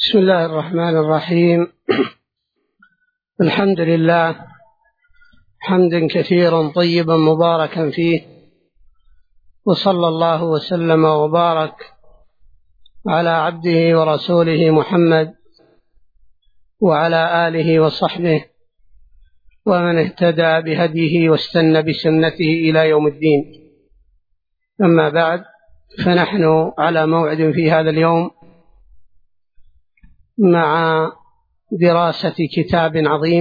بسم الله الرحمن الرحيم. الحمد لله حمدا كثيرا طيبا مباركا فيه، وصلى الله وسلم وبارك على عبده ورسوله محمد وعلى آله وصحبه ومن اهتدى بهديه واستنى بسنته إلى يوم الدين. أما بعد، فنحن على موعد في هذا اليوم مع دراسة كتاب عظيم،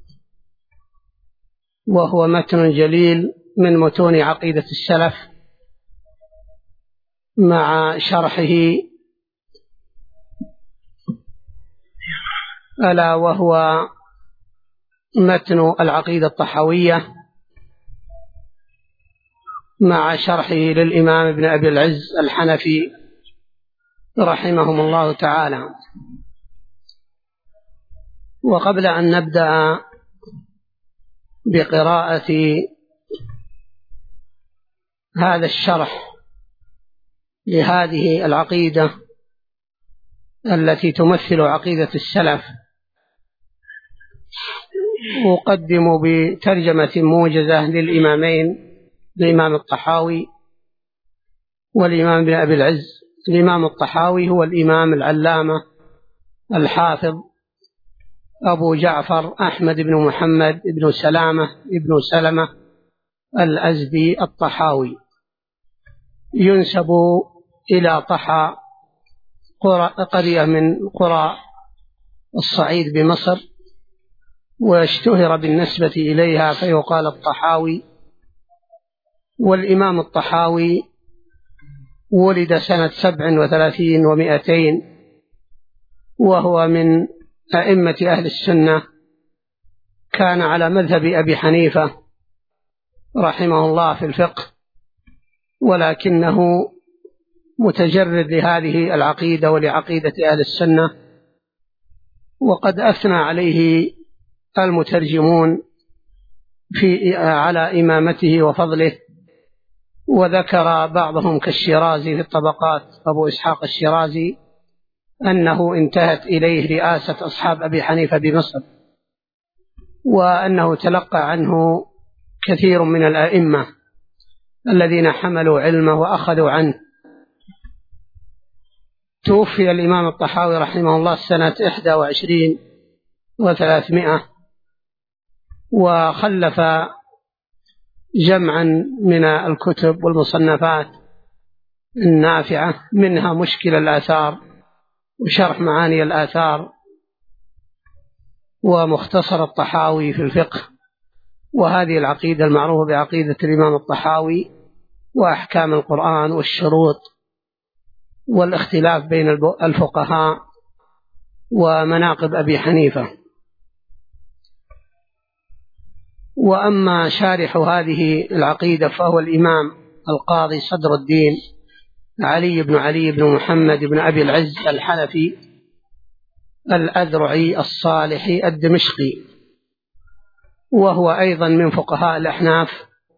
وهو متن جليل من متون عقيدة السلف، مع شرحه، ألا وهو متن العقيدة الطحاوية، مع شرحه للإمام ابن أبي العز الحنفي رحمهم الله تعالى. وقبل أن نبدأ بقراءة هذا الشرح لهذه العقيدة التي تمثل عقيدة السلف، أقدم بترجمة موجزة للإمامين، الإمام الطحاوي والإمام ابن أبي العز. الإمام الطحاوي هو الإمام العلامة الحافظ أبو جعفر أحمد بن محمد بن سلمة الأزدي الطحاوي، ينسب إلى طحا، قرية من قرى الصعيد بمصر، واشتهر بالنسبة إليها فيقال الطحاوي. والإمام الطحاوي ولد سنة 37 و200، وهو من أئمة أهل السنة، كان على مذهب أبي حنيفة رحمه الله في الفقه، ولكنه متجرد لهذه العقيدة ولعقيدة أهل السنة، وقد أثنى عليه المترجمون على إمامته وفضله، وذكر بعضهم كالشيرازي في الطبقات، أبو إسحاق الشيرازي، أنه انتهت إليه رئاسة أصحاب أبي حنيفة بمصر، وأنه تلقى عنه كثير من الأئمة الذين حملوا علمه وأخذوا عنه. توفي الإمام الطحاوي رحمه الله سنة 21 و300، وخلف جمعا من الكتب والمصنفات النافعة، منها مشكل الآثار وشرح معاني الآثار ومختصر الطحاوي في الفقه، وهذه العقيدة المعروفة بعقيدة الإمام الطحاوي، وأحكام القرآن والشروط والاختلاف بين الفقهاء ومناقب أبي حنيفة. وأما شارح هذه العقيدة فهو الإمام القاضي صدر الدين علي بن محمد بن أبي العز الحنفي الأذرعي الصالحي الدمشقي، وهو أيضا من فقهاء الأحناف،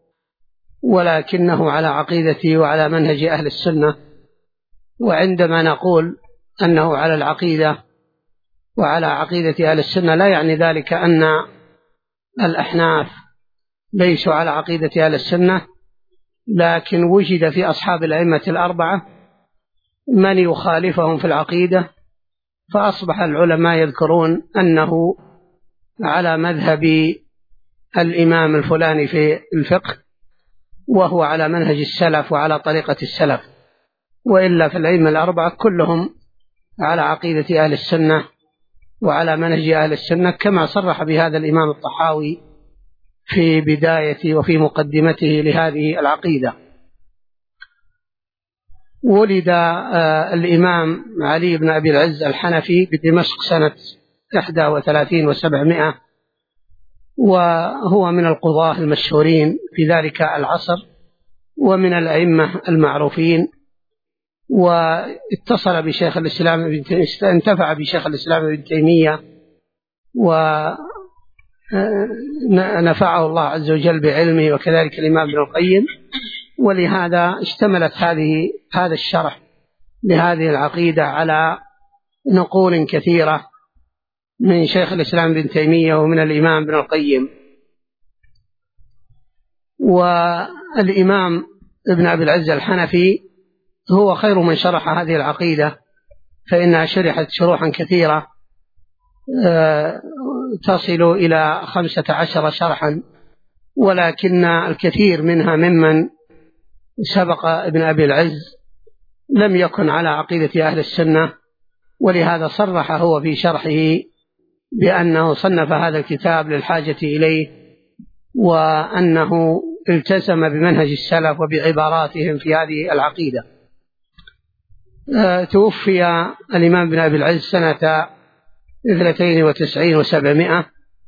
ولكنه على عقيدته وعلى منهج أهل السنة. وعندما نقول أنه على العقيدة وعلى عقيدة أهل السنة، لا يعني ذلك أن الأحناف ليسوا على عقيدة أهل السنة، لكن وجد في أصحاب الأئمة الأربعة من يخالفهم في العقيدة، فأصبح العلماء يذكرون أنه على مذهب الإمام الفلاني في الفقه، وهو على منهج السلف وعلى طريقة السلف. وإلا في الأئمة الأربعة كلهم على عقيدة أهل السنة وعلى منهج أهل السنة، كما صرح بهذا الإمام الطحاوي في بداية وفي مقدمته لهذه العقيدة. ولد الإمام علي بن أبي العز الحنفي بدمشق سنة 31 و700، وهو من القضاة المشهورين في ذلك العصر ومن الأئمة المعروفين، واتصل بشيخ الإسلام انتفع بشيخ الإسلام ابن تيمية، ونفعه الله عز وجل بعلمه، وكذلك الإمام ابن القيم. ولهذا اشتملت هذا الشرح لهذه العقيدة على نقول كثيرة من شيخ الإسلام ابن تيمية ومن الإمام ابن القيم. والإمام ابن أبي العز الحنفي هو خير من شرح هذه العقيدة، فإنها شرحت شروحا كثيرة تصل إلى 15 شرحا، ولكن الكثير منها ممن سبق ابن أبي العز لم يكن على عقيدة أهل السنة، ولهذا صرح هو في شرحه بأنه صنف هذا الكتاب للحاجة إليه، وأنه التزم بمنهج السلف وبعباراتهم في هذه العقيدة. توفي الإمام ابن أبي العز سنة 92 و700،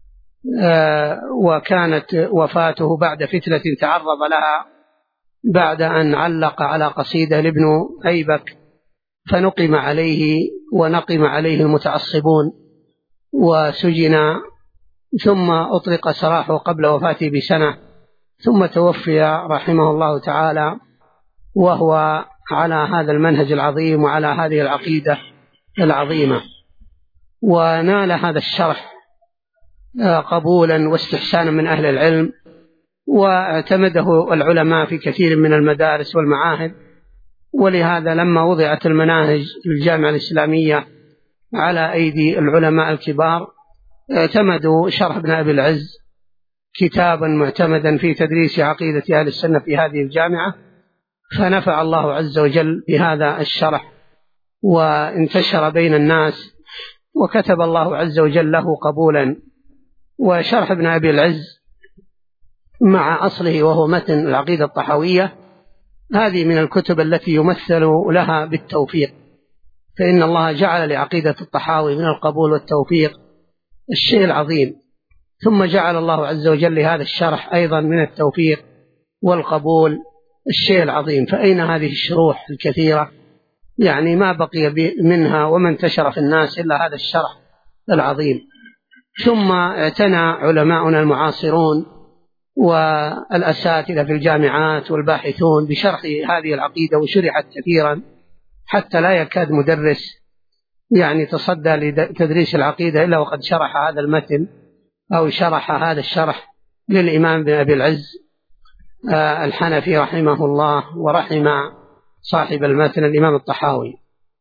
وكانت وفاته بعد فتنة تعرض لها بعد أن علق على قصيدة لابن أيبك فنقم عليه ونقم عليه المتعصبون وسجن، ثم أطلق سراحه قبل وفاته بسنة، ثم توفي رحمه الله تعالى وهو على هذا المنهج العظيم وعلى هذه العقيدة العظيمة. ونال هذا الشرح قبولا واستحسانا من أهل العلم، واعتمده العلماء في كثير من المدارس والمعاهد. ولهذا لما وضعت المناهج في الجامعة الإسلامية على أيدي العلماء الكبار اعتمدوا شرح ابن أبي العز كتابا معتمدا في تدريس عقيدة أهل السنة في هذه الجامعة، فنفع الله عز وجل بهذا الشرح وانتشر بين الناس، وكتب الله عز وجل له قبولا. وشرح ابن أبي العز مع أصله وهو متن العقيدة الطحاوية هذه من الكتب التي يمثل لها بالتوفيق، فإن الله جعل لعقيدة الطحاوي من القبول والتوفيق الشيء العظيم، ثم جعل الله عز وجل لهذا الشرح أيضا من التوفيق والقبول الشيء العظيم. فأين هذه الشروح الكثيرة؟ يعني ما بقي منها وما انتشر في الناس إلا هذا الشرح العظيم. ثم اعتنى علماؤنا المعاصرون والأساتذة في الجامعات والباحثون بشرح هذه العقيدة، وشرحت كثيرا حتى لا يكاد مدرس يعني تصدى لتدريس العقيدة إلا وقد شرح هذا المتن أو شرح هذا الشرح للإمام ابن أبي العز الحنفي رحمه الله، ورحم صاحب المتن الإمام الطحاوي.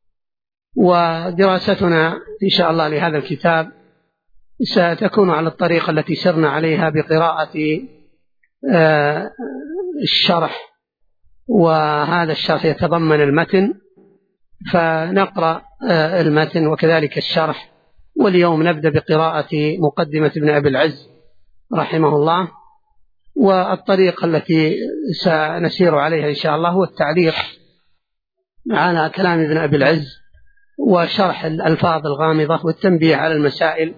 ودراستنا إن شاء الله لهذا الكتاب ستكون على الطريقة التي سرنا عليها بقراءة الشرح، وهذا الشرح يتضمن المتن، فنقرأ المتن وكذلك الشرح. واليوم نبدأ بقراءة مقدمة ابن أبي العز رحمه الله. والطريقة التي سنسير عليها إن شاء الله هو التعليق على كلام ابن أبي العز وشرح الألفاظ الغامضة والتنبيه على المسائل،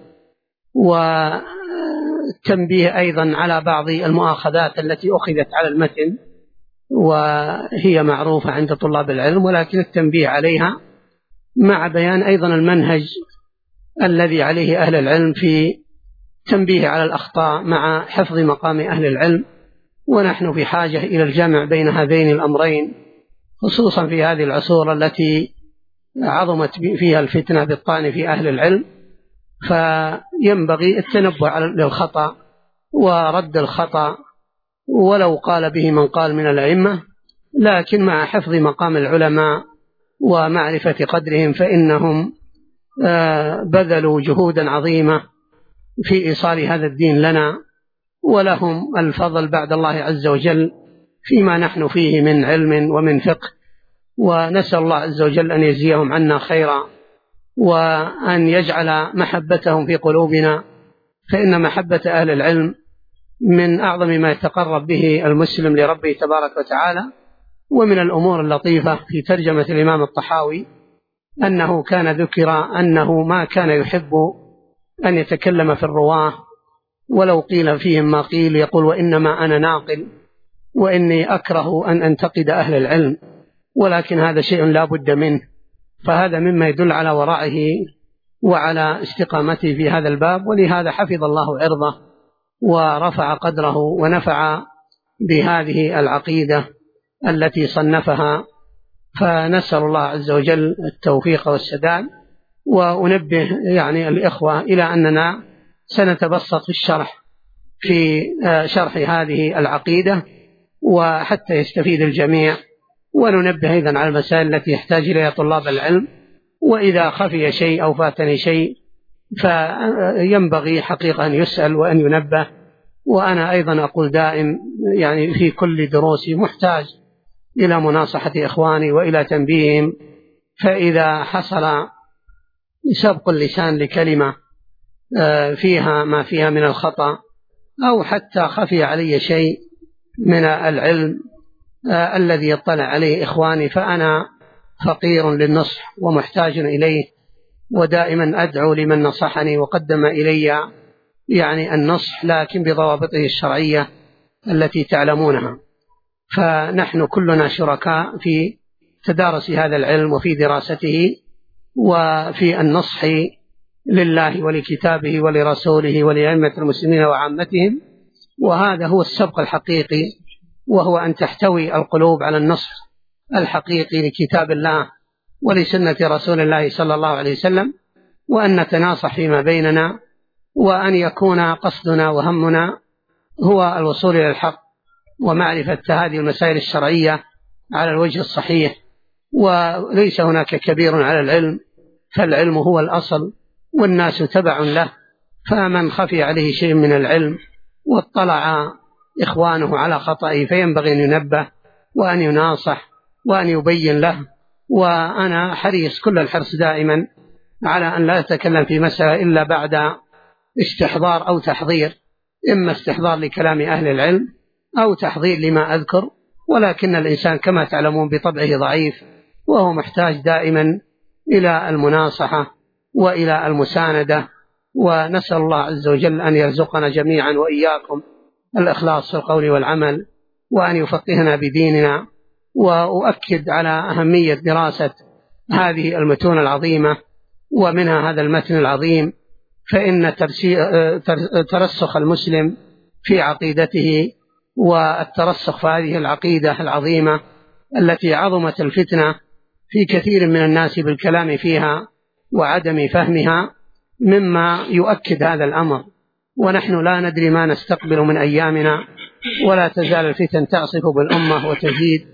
والتنبيه أيضا على بعض المؤاخذات التي أخذت على المتن وهي معروفة عند طلاب العلم، ولكن التنبيه عليها مع بيان أيضا المنهج الذي عليه أهل العلم في تنبيه على الأخطاء مع حفظ مقام أهل العلم. ونحن في حاجة إلى الجمع بين هذين الأمرين، خصوصا في هذه العصور التي عظمت فيها الفتنة بالطعن في أهل العلم، فينبغي التنبه للخطأ ورد الخطأ ولو قال به من قال من الأئمة، لكن مع حفظ مقام العلماء ومعرفة قدرهم، فإنهم بذلوا جهودا عظيمة في إيصال هذا الدين لنا، ولهم الفضل بعد الله عز وجل فيما نحن فيه من علم ومن فقه. ونسأل الله عز وجل أن يجزيهم عنا خيرا، وأن يجعل محبتهم في قلوبنا، فإن محبة أهل العلم من أعظم ما يتقرب به المسلم لربه تبارك وتعالى. ومن الأمور اللطيفة في ترجمة الإمام الطحاوي أنه كان ذكر أنه ما كان يحب أن يتكلم في الرواة، ولو قيل فيهم ما قيل يقول وإنما أنا ناقل وإني أكره أن أنتقد أهل العلم، ولكن هذا شيء لا بد منه. فهذا مما يدل على ورعه وعلى استقامته في هذا الباب، ولهذا حفظ الله عرضه ورفع قدره ونفع بهذه العقيدة التي صنفها. فنسأل الله عز وجل التوفيق والسداد. وأنبه يعني الإخوة إلى أننا سنتبسط في الشرح في شرح هذه العقيدة وحتى يستفيد الجميع، وننبه أيضا على المسائل التي يحتاج إليها طلاب العلم، وإذا خفي شيء أو فاتني شيء فينبغي حقيقة أن يسأل وأن ينبه. وأنا أيضا أقول دائم يعني في كل دروسي محتاج إلى مناصحة إخواني وإلى تنبيههم، فإذا حصل سبق اللسان لكلمة فيها ما فيها من الخطأ أو حتى خفي علي شيء من العلم الذي يطلع عليه إخواني، فأنا فقير للنصح ومحتاج إليه، ودائما أدعو لمن نصحني وقدم إلي يعني النصح، لكن بضوابطه الشرعية التي تعلمونها. فنحن كلنا شركاء في تدارس هذا العلم وفي دراسته وفي النصح لله ولكتابه ولرسوله ولأئمة المسلمين وعامتهم، وهذا هو السبق الحقيقي، وهو أن تحتوي القلوب على النصح الحقيقي لكتاب الله ولسنة رسول الله صلى الله عليه وسلم، وأن نتناصح فيما بيننا، وأن يكون قصدنا وهمنا هو الوصول إلى الحق ومعرفة هذه المسائل الشرعية على الوجه الصحيح. وليس هناك كبير على العلم، فالعلم هو الأصل والناس تبع له، فمن خفي عليه شيء من العلم واطلع إخوانه على خطئه فينبغي أن ينبه وأن يناصح وأن يبين له. وأنا حريص كل الحرص دائما على أن لا أتكلم في مسألة إلا بعد استحضار أو تحضير، إما استحضار لكلام أهل العلم أو تحضير لما أذكر، ولكن الإنسان كما تعلمون بطبعه ضعيف، وهو محتاج دائما إلى المناصحة وإلى المساندة. ونسأل الله عز وجل أن يرزقنا جميعا وإياكم الإخلاص في القول والعمل، وأن يفقهنا بديننا. وأؤكد على أهمية دراسة هذه المتون العظيمة ومنها هذا المتن العظيم، فإن ترسخ المسلم في عقيدته والترسخ في هذه العقيدة العظيمة التي عظمت الفتنة في كثير من الناس بالكلام فيها وعدم فهمها مما يؤكد هذا الأمر. ونحن لا ندري ما نستقبل من أيامنا، ولا تزال الفتن تعصف بالأمة وتزيد،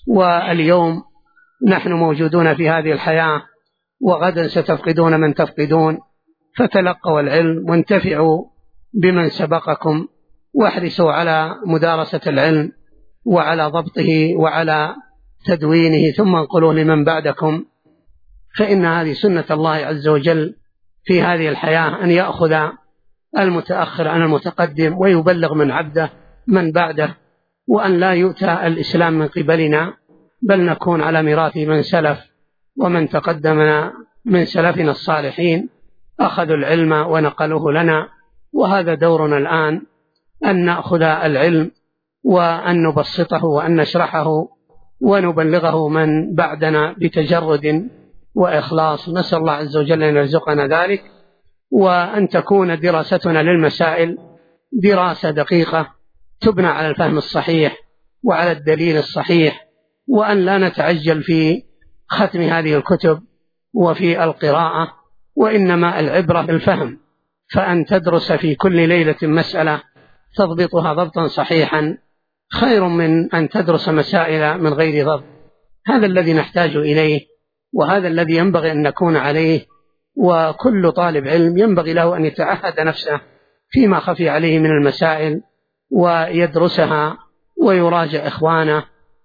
واليوم نحن موجودون في هذه الحياة وغدا ستفقدون من تفقدون، فتلقوا العلم وانتفعوا بمن سبقكم، واحرصوا على مدارسة العلم وعلى ضبطه وعلى تدوينه، ثم انقلوه لمن بعدكم، فإن هذه سنة الله عز وجل في هذه الحياة، أن يأخذ المتأخر عن المتقدم ويبلغ من عبده من بعده، وأن لا يؤتى الإسلام من قبلنا، بل نكون على ميراث من سلف ومن تقدمنا من سلفنا الصالحين أخذوا العلم ونقلوه لنا. وهذا دورنا الآن، أن نأخذ العلم وأن نبسطه وأن نشرحه ونبلغه من بعدنا بتجرد وإخلاص. نسأل الله عز وجل أن يرزقنا ذلك، وأن تكون دراستنا للمسائل دراسة دقيقة تبنى على الفهم الصحيح وعلى الدليل الصحيح، وأن لا نتعجل في ختم هذه الكتب وفي القراءة، وإنما العبرة بالفهم، فأن تدرس في كل ليلة مسألة تضبطها ضبطا صحيحا خير من أن تدرس مسائل من غير ضبط. هذا الذي نحتاج إليه، وهذا الذي ينبغي أن نكون عليه. وكل طالب علم ينبغي له أن يتعهد نفسه فيما خفي عليه من المسائل ويدرسها ويراجع إخوانه،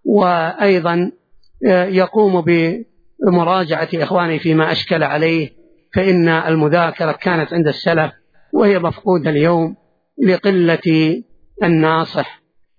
وأيضا يقوم بمراجعة إخوانه فيما أشكل عليه، فإن المذاكرة كانت عند السلف وهي مفقودة اليوم لقلة الناصح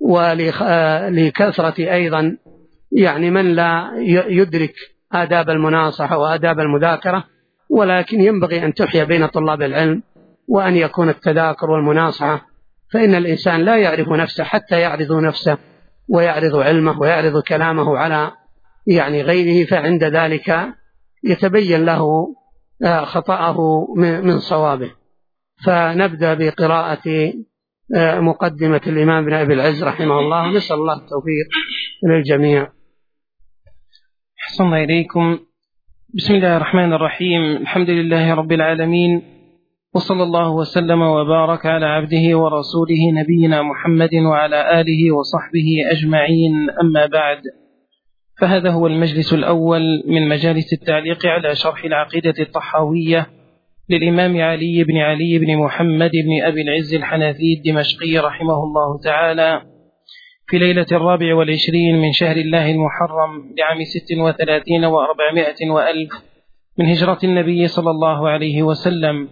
ولكثرة أيضا يعني من لا يدرك آداب المناصحة وآداب المذاكرة. ولكن ينبغي أن تحيا بين طلاب العلم وأن يكون التذاكر والمناصحة، فإن الإنسان لا يعرف نفسه حتى يعرض نفسه ويعرض علمه ويعرض كلامه على يعني غيره، فعند ذلك يتبين له خطأه من صوابه. فنبدأ بقراءة مقدمة الإمام بن أبي العز رحمه الله، نسأل الله التوفيق للجميع. أحسن إليكم. بسم الله الرحمن الرحيم. الحمد لله رب العالمين، وصلى الله وسلم وبارك على عبده ورسوله نبينا محمد وعلى آله وصحبه أجمعين، أما بعد، فهذا هو المجلس الأول من مجالس التعليق على شرح العقيدة الطحاوية للإمام علي بن محمد بن أبي العز الحنفي الدمشقي رحمه الله تعالى، في ليلة 24 من شهر الله المحرم لعام 36 و400 وألف من هجرة النبي صلى الله عليه وسلم.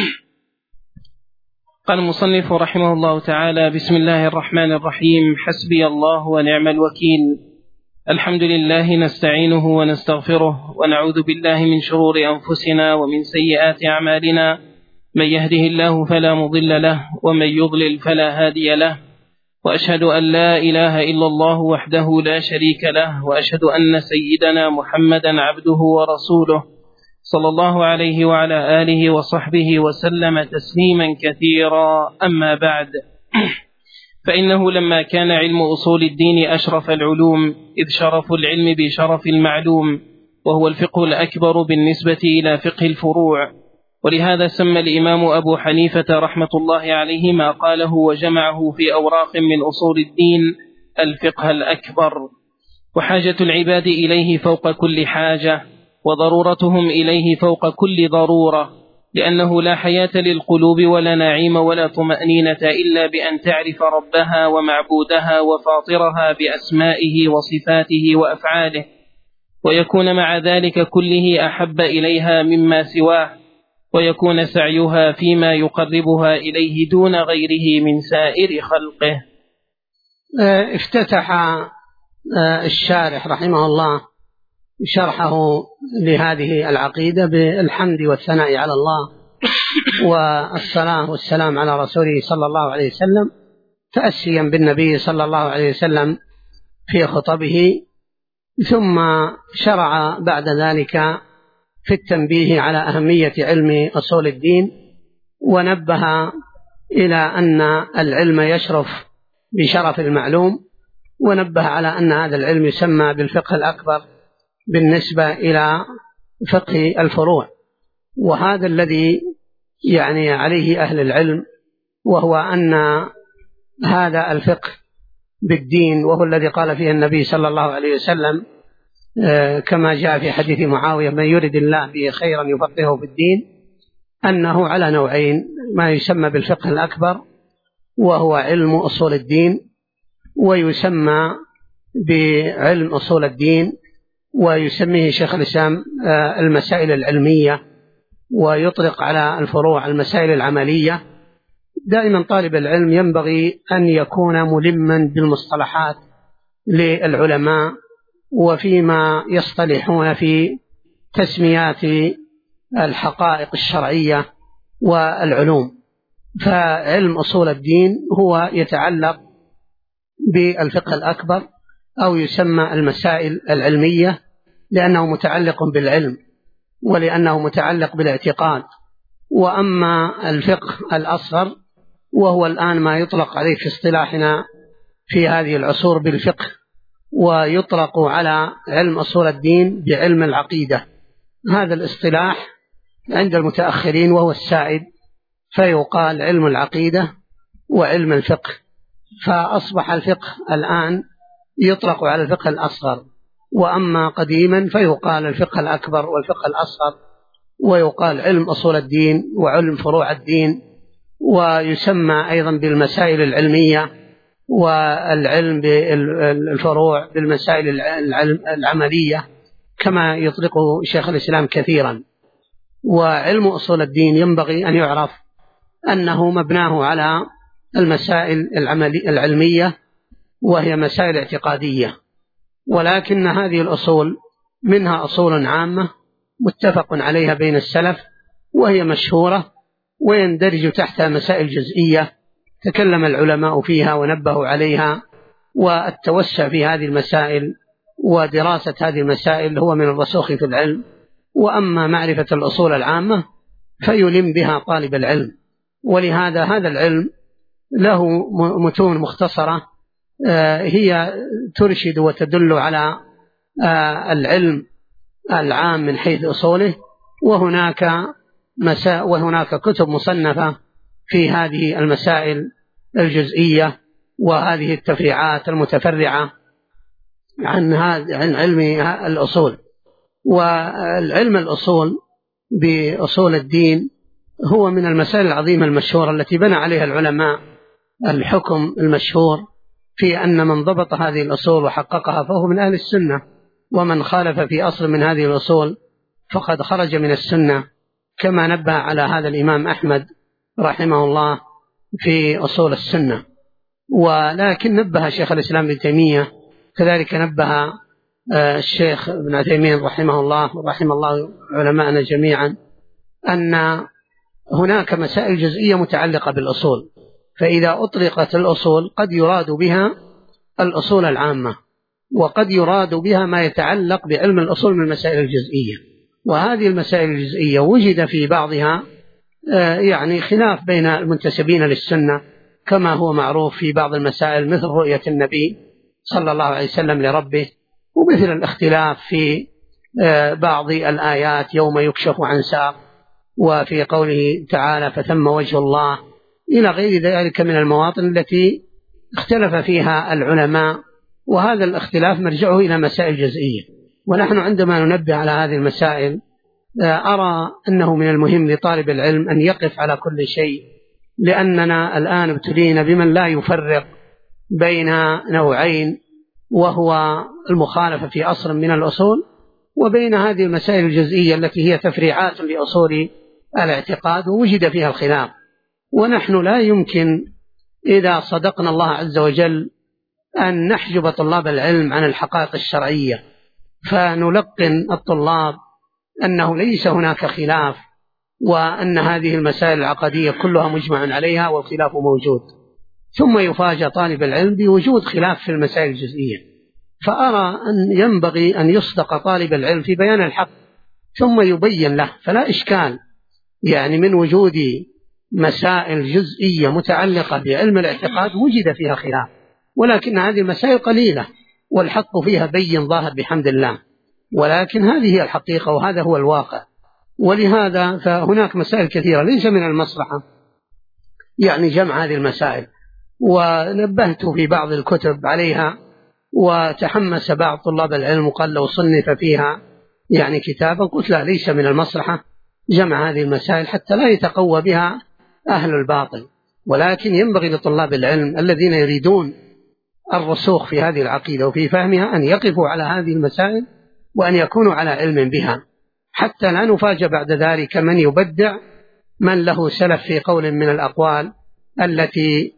قال المصنف رحمه الله تعالى: بسم الله الرحمن الرحيم. حسبي الله ونعم الوكيل. الحمد لله نستعينه ونستغفره ونعوذ بالله من شرور أنفسنا ومن سيئات أعمالنا، من يهده الله فلا مضل له ومن يضلل فلا هادي له، وأشهد أن لا إله إلا الله وحده لا شريك له، وأشهد أن سيدنا محمدا عبده ورسوله صلى الله عليه وعلى آله وصحبه وسلم تسليما كثيرا، أما بعد، فإنه لما كان علم أصول الدين أشرف العلوم، إذ شرف العلم بشرف المعلوم، وهو الفقه الأكبر بالنسبة إلى فقه الفروع، ولهذا سمى الإمام أبو حنيفة رحمة الله عليه ما قاله وجمعه في أوراق من أصول الدين الفقه الأكبر، وحاجة العباد إليه فوق كل حاجة، وضرورتهم إليه فوق كل ضرورة، لأنه لا حياة للقلوب ولا نعيم ولا طمأنينة إلا بأن تعرف ربها ومعبودها وفاطرها بأسمائه وصفاته وأفعاله، ويكون مع ذلك كله أحب إليها مما سواه، ويكون سعيها فيما يقربها إليه دون غيره من سائر خلقه. افتتح الشارح رحمه الله شرحه لهذه العقيدة بالحمد والثناء على الله والصلاة والسلام على رسوله صلى الله عليه وسلم، تأسيا بالنبي صلى الله عليه وسلم في خطبه، ثم شرع بعد ذلك في التنبيه على أهمية علم أصول الدين، ونبه إلى أن العلم يشرف بشرف المعلوم، ونبه على أن هذا العلم يسمى بالفقه الأكبر بالنسبة إلى فقه الفروع، وهذا الذي يعني عليه أهل العلم، وهو أن هذا الفقه بالدين، وهو الذي قال فيه النبي صلى الله عليه وسلم كما جاء في حديث معاوية: من يرد الله به خيرا يفقهه في الدين، أنه على نوعين: ما يسمى بالفقه الأكبر وهو علم أصول الدين، ويسمى بعلم أصول الدين ويسميه شيخ الإسلام المسائل العلمية، ويطلق على الفروع المسائل العملية. دائما طالب العلم ينبغي أن يكون ملما بالمصطلحات للعلماء وفيما يصطلحون في تسميات الحقائق الشرعية والعلوم. فعلم أصول الدين هو يتعلق بالفقه الأكبر، أو يسمى المسائل العلمية، لأنه متعلق بالعلم ولأنه متعلق بالاعتقاد. وأما الفقه الأصغر وهو الآن ما يطلق عليه في اصطلاحنا في هذه العصور بالفقه، ويطلق على علم أصول الدين بعلم العقيدة. هذا الاصطلاح عند المتأخرين وهو السائد، فيقال علم العقيدة وعلم الفقه، فأصبح الفقه الآن يطلق على الفقه الأصغر، وأما قديما فيقال الفقه الأكبر والفقه الأصغر، ويقال علم أصول الدين وعلم فروع الدين، ويسمى أيضا بالمسائل العلمية، والعلم بالفروع بالمسائل العملية، كما يطلقه شيخ الإسلام كثيرا. وعلم أصول الدين ينبغي أن يعرف أنه مبناه على المسائل العلمية، وهي مسائل اعتقادية، ولكن هذه الأصول منها أصول عامة متفق عليها بين السلف، وهي مشهورة، ويندرج تحتها مسائل جزئية تكلم العلماء فيها ونبهوا عليها، والتوسع في هذه المسائل ودراسة هذه المسائل هو من الرسوخ في العلم. وأما معرفة الأصول العامة فيلم بها طالب العلم، ولهذا هذا العلم له متون مختصرة هي ترشد وتدل على العلم العام من حيث أصوله، وهناك كتب مصنفة في هذه المسائل الجزئية وهذه التفريعات المتفرعة عن علم الأصول. والعلم الأصول بأصول الدين هو من المسائل العظيمة المشهورة التي بنى عليها العلماء الحكم المشهور في أن من ضبط هذه الأصول وحققها فهو من أهل السنة، ومن خالف في أصل من هذه الأصول فقد خرج من السنة، كما نبه على هذا الإمام أحمد رحمه الله في أصول السنة. ولكن نبه شيخ الإسلام ابن تيمية، كذلك نبه الشيخ ابن عثيمين رحمه الله ورحم الله علماءنا جميعا، أن هناك مسائل جزئية متعلقة بالأصول، فإذا أطلقت الأصول قد يراد بها الأصول العامة، وقد يراد بها ما يتعلق بعلم الأصول من المسائل الجزئية. وهذه المسائل الجزئية وجد في بعضها يعني خلاف بين المنتسبين للسنة، كما هو معروف في بعض المسائل مثل رؤية النبي صلى الله عليه وسلم لربه، ومثل الاختلاف في بعض الآيات يوم يكشف عن ساق، وفي قوله تعالى فثم وجه الله، إلى غير ذلك من المواطن التي اختلف فيها العلماء. وهذا الاختلاف مرجعه إلى مسائل جزئية، ونحن عندما ننبه على هذه المسائل أرى أنه من المهم لطالب العلم أن يقف على كل شيء، لأننا الآن ابتلينا بمن لا يفرق بين نوعين، وهو المخالفة في أصل من الأصول، وبين هذه المسائل الجزئية التي هي تفريعات لأصول الاعتقاد ووجد فيها الخلاف. ونحن لا يمكن إذا صدقنا الله عز وجل أن نحجب طلاب العلم عن الحقائق الشرعية، فنلقن الطلاب أنه ليس هناك خلاف، وأن هذه المسائل العقدية كلها مجمع عليها والخلاف موجود، ثم يفاجأ طالب العلم بوجود خلاف في المسائل الجزئية. فأرى أن ينبغي أن يصدق طالب العلم في بيان الحق ثم يبين له، فلا إشكال يعني من وجود مسائل جزئية متعلقة بعلم الاعتقاد وجد فيها خلاف، ولكن هذه المسائل قليلة والحق فيها بين ظاهر بحمد الله، ولكن هذه هي الحقيقة وهذا هو الواقع. ولهذا فهناك مسائل كثيرة ليس من المصلحة يعني جمع هذه المسائل، ونبهت في بعض الكتب عليها، وتحمس بعض طلاب العلم وقال لو صنف فيها يعني كتابا، قلت لا، ليس من المصلحة جمع هذه المسائل حتى لا يتقوى بها أهل الباطل، ولكن ينبغي لطلاب العلم الذين يريدون الرسوخ في هذه العقيدة وفي فهمها أن يقفوا على هذه المسائل وأن يكونوا على علم بها، حتى لا نفاجأ بعد ذلك من يبدع من له سلف في قول من الأقوال التي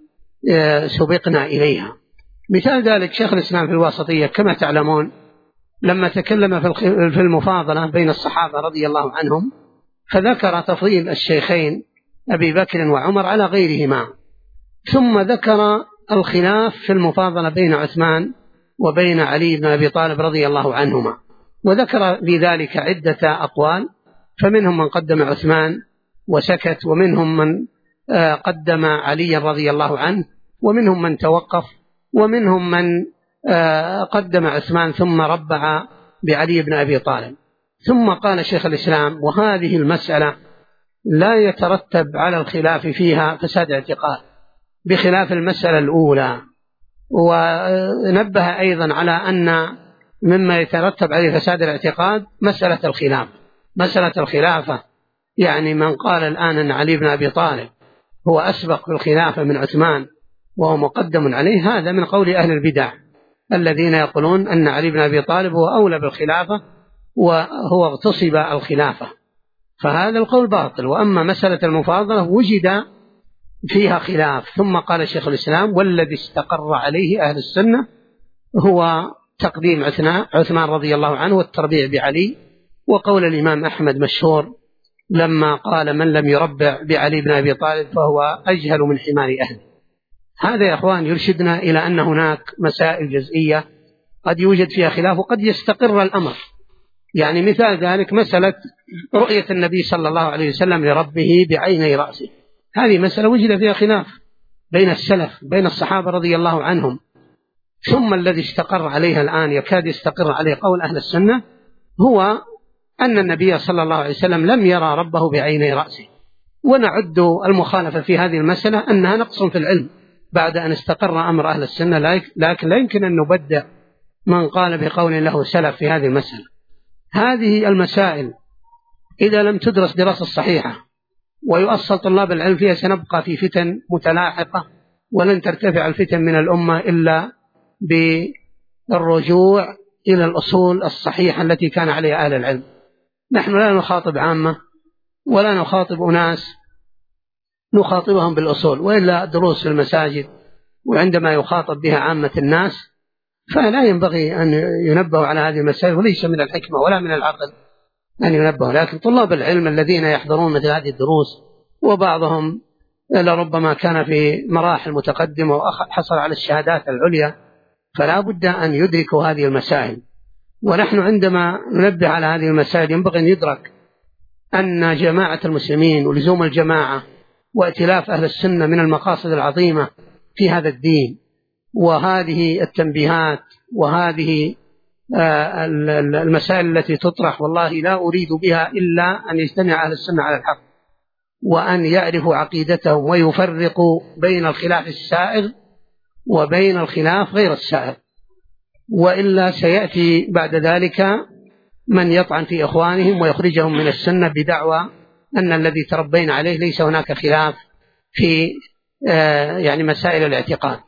سبقنا إليها. مثال ذلك شيخ الإسلام في الواسطية كما تعلمون لما تكلم في المفاضلة بين الصحابة رضي الله عنهم، فذكر تفضيل الشيخين أبي بكر وعمر على غيرهما، ثم ذكر الخلاف في المفاضلة بين عثمان وبين علي بن أبي طالب رضي الله عنهما، وذكر لذلك عدة أقوال، فمنهم من قدم عثمان وسكت، ومنهم من قدم علي رضي الله عنه، ومنهم من توقف، ومنهم من قدم عثمان ثم ربع بعلي بن أبي طالب. ثم قال شيخ الإسلام وهذه المسألة لا يترتب على الخلاف فيها فساد اعتقاد بخلاف المسألة الأولى، ونبه أيضا على أن مما يترتب عليه فساد الاعتقاد مسألة الخلاف، مسألة الخلافة، يعني من قال الآن أن علي بن أبي طالب هو أسبق في الخلافة من عثمان وهو مقدم عليه، هذا من قول أهل البدع الذين يقولون أن علي بن أبي طالب هو أولى بالخلافة وهو اغتصب الخلافة، فهذا القول باطل. وأما مسألة المفاضلة وجد فيها خلاف، ثم قال شيخ الإسلام والذي استقر عليه أهل السنة هو تقديم عثمان رضي الله عنه والتربيع بعلي، وقول الإمام أحمد مشهور لما قال من لم يربع بعلي بن أبي طالب فهو أجهل من حمار أهله. هذا يا أخوان يرشدنا إلى أن هناك مسائل جزئية قد يوجد فيها خلاف وقد يستقر الأمر، يعني مثال ذلك مسألة رؤية النبي صلى الله عليه وسلم لربه بعيني رأسه، هذه مسألة وجد فيها خلاف بين السلف بين الصحابة رضي الله عنهم، ثم الذي استقر عليها الآن يكاد يستقر عليه قول أهل السنة هو أن النبي صلى الله عليه وسلم لم يرى ربه بعيني رأسه، ونعد المخالفة في هذه المسألة أنها نقص في العلم بعد أن استقر أمر أهل السنة، لكن لا يمكن أن نبدع من قال بقول له سلف في هذه المسألة. هذه المسائل إذا لم تدرس دراسة صحيحة ويؤصل طلاب العلم فيها سنبقى في فتن متلاحقة، ولن ترتفع الفتن من الأمة إلا بالرجوع إلى الأصول الصحيحة التي كان عليها أهل العلم. نحن لا نخاطب عامة ولا نخاطب أناس نخاطبهم بالأصول، وإلا دروس في المساجد وعندما يخاطب بها عامة الناس فلا ينبغي أن ينبهوا على هذه المسائل، وليس من الحكمة ولا من العقل أن ينبهوا. لكن طلاب العلم الذين يحضرون مثل هذه الدروس، وبعضهم لربما كان في مراحل متقدمة وحصل على الشهادات العليا، فلا بد أن يدركوا هذه المسائل. ونحن عندما ننبه على هذه المسائل ينبغي أن يدرك أن جماعة المسلمين ولزوم الجماعة وائتلاف أهل السنة من المقاصد العظيمة في هذا الدين، وهذه التنبيهات وهذه المسائل التي تطرح والله لا أريد بها إلا أن يجتمع أهل السنة على الحق، وأن يعرفوا عقيدتهم ويفرقوا بين الخلاف السائغ وبين الخلاف غير السائغ، وإلا سيأتي بعد ذلك من يطعن في إخوانهم ويخرجهم من السنة بدعوى أن الذي تربينا عليه ليس هناك خلاف في يعني مسائل الاعتقاد.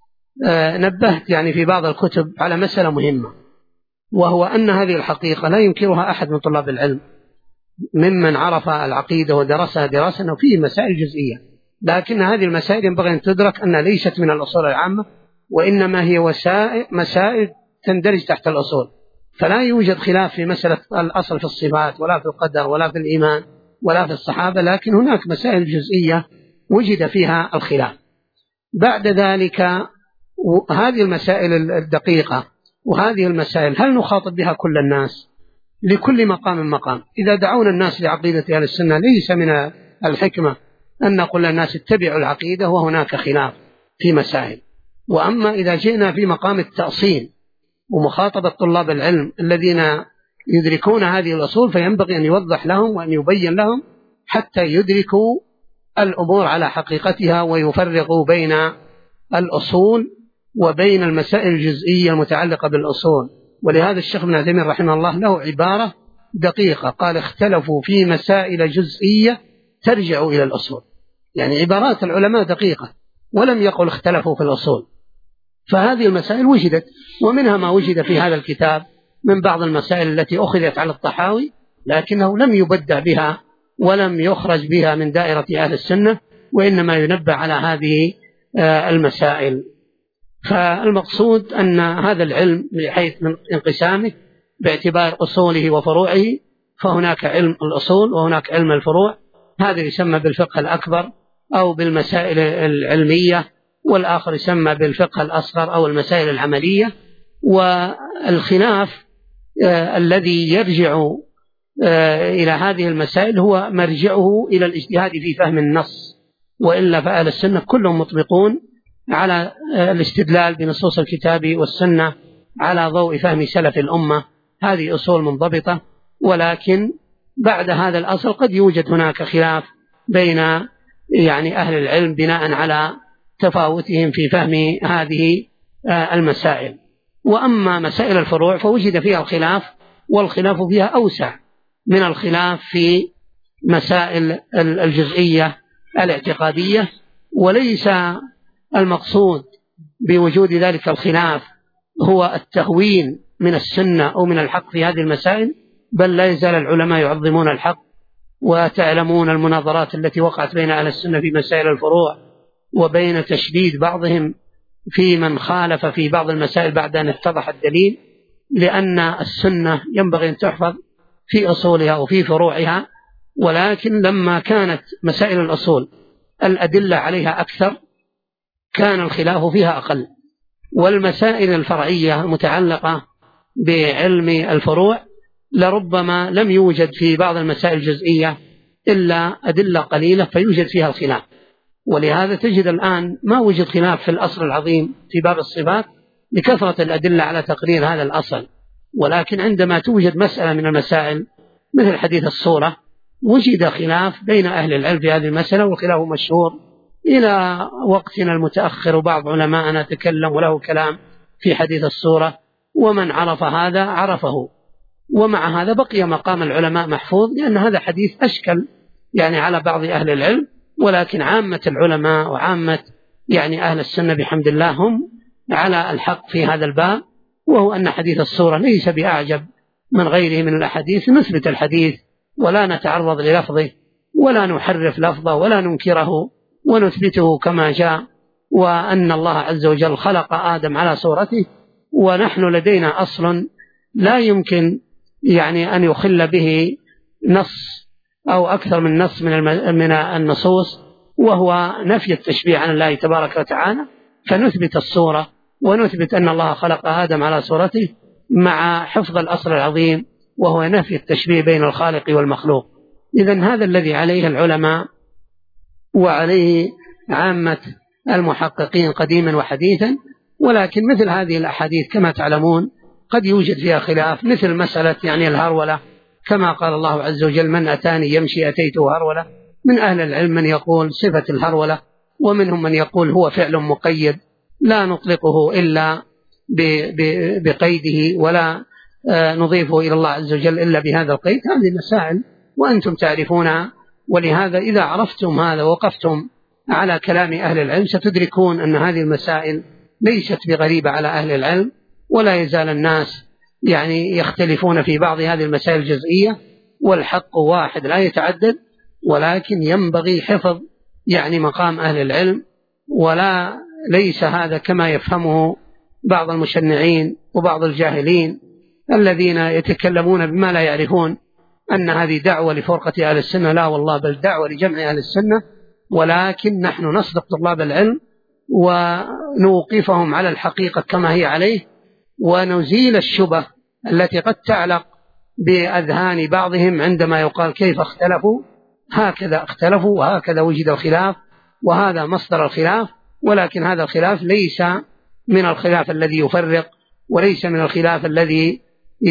نبهت في بعض الكتب على مسألة مهمة، وهو أن هذه الحقيقة لا ينكرها أحد من طلاب العلم ممن عرف العقيدة ودرسها دراسة، أنه فيه مسائل جزئية، لكن هذه المسائل ينبغي أن تدرك أن ليست من الأصول العامة، وإنما هي مسائل تندرج تحت الأصول. فلا يوجد خلاف في مسألة الأصل في الصفات ولا في القدر ولا في الإيمان ولا في الصحابة، لكن هناك مسائل جزئية وجد فيها الخلاف. بعد ذلك هذه المسائل الدقيقة وهذه المسائل هل نخاطب بها كل الناس؟ لكل مقام مقام. إذا دعونا الناس لعقيدة أهل السنة ليس من الحكمة أن نقول للناس اتبعوا العقيدة وهناك خلاف في مسائل. وأما إذا جئنا في مقام التأصيل ومخاطبة طلاب العلم الذين يدركون هذه الأصول، فينبغي أن يوضح لهم وأن يبين لهم حتى يدركوا الأمور على حقيقتها ويفرقوا بين الأصول وبين المسائل الجزئية المتعلقة بالأصول. ولهذا الشيخ ابن عثيمين رحمه الله له عبارة دقيقة، قال اختلفوا في مسائل جزئية ترجع إلى الأصول. يعني عبارات العلماء دقيقة، ولم يقل اختلفوا في الأصول. فهذه المسائل وجدت، ومنها ما وجد في هذا الكتاب من بعض المسائل التي أخذت على الطحاوي، لكنه لم يبدع بها ولم يخرج بها من دائرة أهل السنة، وإنما ينبه على هذه المسائل. فالمقصود أن هذا العلم بحيث من انقسامه باعتبار أصوله وفروعه، فهناك علم الأصول وهناك علم الفروع، هذا يسمى بالفقه الأكبر أو بالمسائل العلمية، والآخر يسمى بالفقه الأصغر أو المسائل العملية. والخلاف الذي يرجع إلى هذه المسائل هو مرجعه إلى الاجتهاد في فهم النص، وإلا فأهل السنة كلهم مطبقون على الاستدلال بنصوص الكتاب والسنة على ضوء فهم سلف الأمة. هذه أصول منضبطة، ولكن بعد هذا الأصل قد يوجد هناك خلاف بين أهل العلم بناء على تفاوتهم في فهم هذه المسائل. وأما مسائل الفروع فوجد فيها الخلاف، والخلاف فيها أوسع من الخلاف في مسائل الجزئية الاعتقادية. وليس المقصود بوجود ذلك الخلاف هو التهوين من السنة أو من الحق في هذه المسائل، بل لا يزال العلماء يعظمون الحق. وتعلمون المناظرات التي وقعت بين أهل السنة في مسائل الفروع، وبين تشديد بعضهم في من خالف في بعض المسائل بعد أن اتضح الدليل، لأن السنة ينبغي أن تحفظ في أصولها وفي فروعها. ولكن لما كانت مسائل الأصول الأدلة عليها أكثر كان الخلاف فيها أقل، والمسائل الفرعية المتعلقة بعلم الفروع لربما لم يوجد في بعض المسائل الجزئية إلا أدلة قليلة فيوجد فيها الخلاف. ولهذا تجد الآن ما وجد خلاف في الأصل العظيم في باب الصفات لكثرة الأدلة على تقرير هذا الأصل. ولكن عندما توجد مسألة من المسائل مثل حديث الصورة وجد خلاف بين أهل العلم في هذه المسألة، والخلاف مشهور إلى وقتنا المتأخر، وبعض علماءنا تكلم وله كلام في حديث الصورة، ومن عرف هذا عرفه. ومع هذا بقي مقام العلماء محفوظ، لأن هذا حديث أشكل على بعض أهل العلم، ولكن عامة العلماء وعامة أهل السنة بحمد الله هم على الحق في هذا الباب، وهو أن حديث الصورة ليس بأعجب من غيره من الأحاديث. نثبت الحديث ولا نتعرض للفظه ولا نحرف لفظه ولا ننكره، ونثبته كما جاء، وأن الله عز وجل خلق آدم على صورته، ونحن لدينا أصل لا يمكن أن يخل به نص أو أكثر من نص من النصوص، وهو نفي التشبيه عن الله تبارك وتعالى. فنثبت الصورة ونثبت أن الله خلق آدم على صورته مع حفظ الأصل العظيم، وهو نفي التشبيه بين الخالق والمخلوق. إذن هذا الذي عليه العلماء وعليه عامة المحققين قديما وحديثا. ولكن مثل هذه الأحاديث كما تعلمون قد يوجد فيها خلاف، مثل مسألة الهرولة، كما قال الله عز وجل: من أتاني يمشي أتيته هرولة. من أهل العلم من يقول صفة الهرولة، ومنهم من يقول هو فعل مقيد لا نطلقه إلا بقيده، ولا نضيفه إلى الله عز وجل إلا بهذا القيد. هذه مسائل وأنتم تعرفونها، ولهذا إذا عرفتم هذا ووقفتم على كلام أهل العلم ستدركون أن هذه المسائل ليست بغريبة على أهل العلم، ولا يزال الناس يختلفون في بعض هذه المسائل الجزئية، والحق واحد لا يتعدد، ولكن ينبغي حفظ مقام أهل العلم، ولا ليس هذا كما يفهمه بعض المشنعين وبعض الجاهلين الذين يتكلمون بما لا يعرفون، أن هذه دعوة لفرقة أهل السنة. لا والله، بل دعوة لجمع أهل السنة، ولكن نحن نصدق طلاب العلم ونوقفهم على الحقيقة كما هي عليه، ونزيل الشبه التي قد تعلق بأذهان بعضهم عندما يقال كيف اختلفوا. هكذا اختلفوا وهكذا وجد الخلاف، وهذا مصدر الخلاف، ولكن هذا الخلاف ليس من الخلاف الذي يفرق، وليس من الخلاف الذي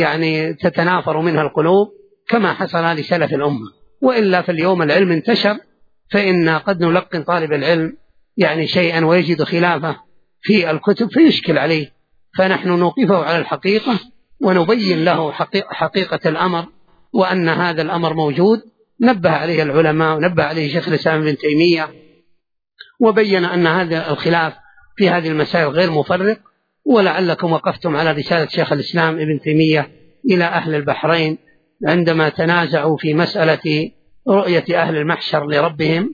تتنافر منها القلوب كما حصل لسلف الأمة. وإلا فاليوم العلم انتشر، فإن قد نلقن طالب العلم شيئا ويجد خلافه في الكتب فيشكل عليه، فنحن نوقفه على الحقيقة ونبين له حقيقة الأمر، وأن هذا الأمر موجود نبه عليه العلماء، ونبه عليه شيخ الإسلام ابن تيمية، وبين أن هذا الخلاف في هذه المسائل غير مفرق. ولعلكم وقفتم على رسالة شيخ الإسلام ابن تيمية إلى أهل البحرين عندما تنازعوا في مسألة رؤية أهل المحشر لربهم،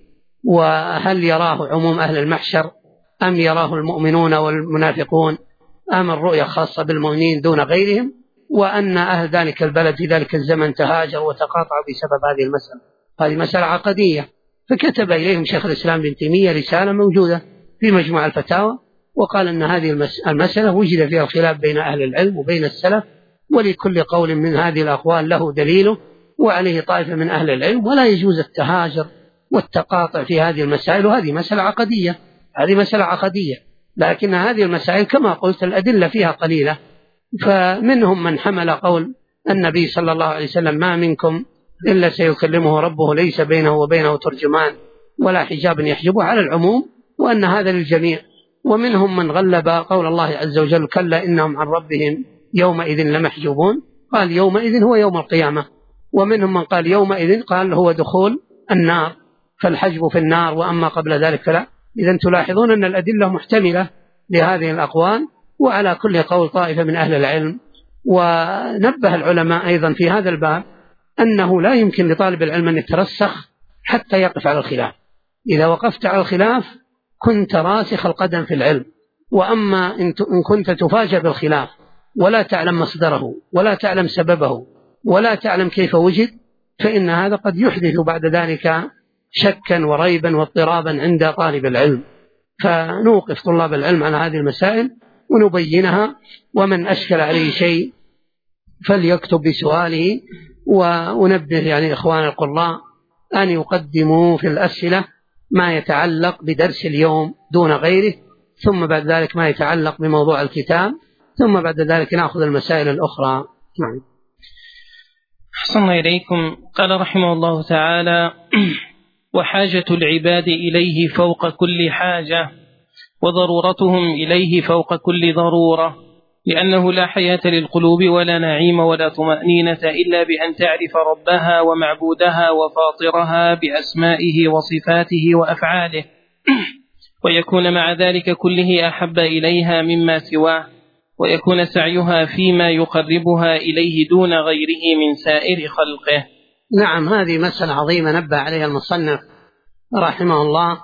وهل يراه عموم أهل المحشر أم يراه المؤمنون والمنافقون، أم الرؤية خاصة بالمؤمنين دون غيرهم، وأن أهل ذلك البلد في ذلك الزمن تهاجروا وتقاطعوا بسبب هذه المسألة. هذه مسألة عقدية، فكتب إليهم شيخ الإسلام ابن تيمية رسالة موجودة في مجموع الفتاوى، وقال أن هذه المسألة وجد فيها الخلاف بين أهل العلم وبين السلف، ولكل قول من هذه الأقوال له دليله، وعليه طائفة من أهل العلم، ولا يجوز التهاجر والتقاطع في هذه المسائل. وهذه مسألة عقدية، هذه مسألة عقدية، لكن هذه المسائل كما قلت الأدلة فيها قليلة. فمنهم من حمل قول النبي صلى الله عليه وسلم: ما منكم إلا سيكلمه ربه ليس بينه وبينه ترجمان ولا حجاب يحجبه، على العموم، وأن هذا للجميع. ومنهم من غلب قول الله عز وجل: كلا إنهم عن ربهم يومئذ لمحجوبون، قال يومئذ هو يوم القيامة. ومنهم من قال يومئذ قال هو دخول النار، فالحجب في النار، وأما قبل ذلك فلا. إذن تلاحظون أن الأدلة محتملة لهذه الأقوال، وعلى كل قول طائفة من أهل العلم. ونبه العلماء أيضا في هذا الباب أنه لا يمكن لطالب العلم أن يترسخ حتى يقف على الخلاف. إذا وقفت على الخلاف كنت راسخ القدم في العلم، وأما إن كنت تفاجأ بالخلاف ولا تعلم مصدره ولا تعلم سببه ولا تعلم كيف وجد، فإن هذا قد يحدث بعد ذلك شكا وريبا واضطرابا عند طالب العلم. فنوقف طلاب العلم على هذه المسائل ونبينها، ومن أشكل عليه شيء فليكتب بسؤاله. ونبه إخوان القراء أن يقدموا في الأسئلة ما يتعلق بدرس اليوم دون غيره، ثم بعد ذلك ما يتعلق بموضوع الكتاب، ثم بعد ذلك نأخذ المسائل الأخرى. أحسن إليكم. قال رحمه الله تعالى: وحاجة العباد إليه فوق كل حاجة، وضرورتهم إليه فوق كل ضرورة، لأنه لا حياة للقلوب ولا نعيم ولا طمأنينة إلا بأن تعرف ربها ومعبودها وفاطرها بأسمائه وصفاته وأفعاله، ويكون مع ذلك كله أحب إليها مما سواه، ويكون سعيها فيما يقربها إليه دون غيره من سائر خلقه. نعم، هذه مسألة عظيمة نبه عليها المصنف رحمه الله،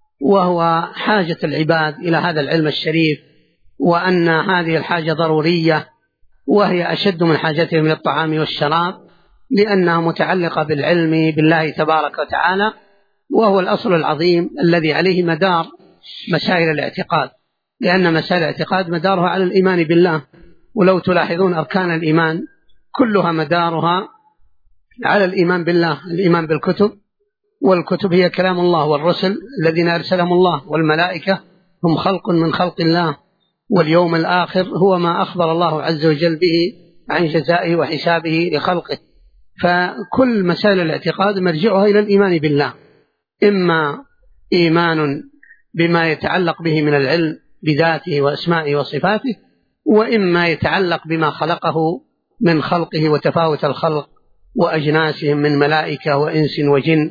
وهو حاجة العباد إلى هذا العلم الشريف، وأن هذه الحاجة ضرورية، وهي أشد من حاجتهم للطعام والشراب، لأنها متعلقة بالعلم بالله تبارك وتعالى، وهو الأصل العظيم الذي عليه مدار مسائل الاعتقاد، لأن مسائل الاعتقاد مدارها على الإيمان بالله. ولو تلاحظون أركان الإيمان كلها مدارها على الإيمان بالله، الإيمان بالكتب، والكتب هي كلام الله، والرسل الذين أرسلهم الله، والملائكة هم خلق من خلق الله، واليوم الآخر هو ما أخبر الله عز وجل به عن جزائه وحسابه لخلقه. فكل مسائل الاعتقاد مرجعها إلى الإيمان بالله، إما إيمان بما يتعلق به من العلم بذاته وأسمائه وصفاته، وإما يتعلق بما خلقه من خلقه وتفاوت الخلق وأجناسهم من ملائكة وإنس وجن،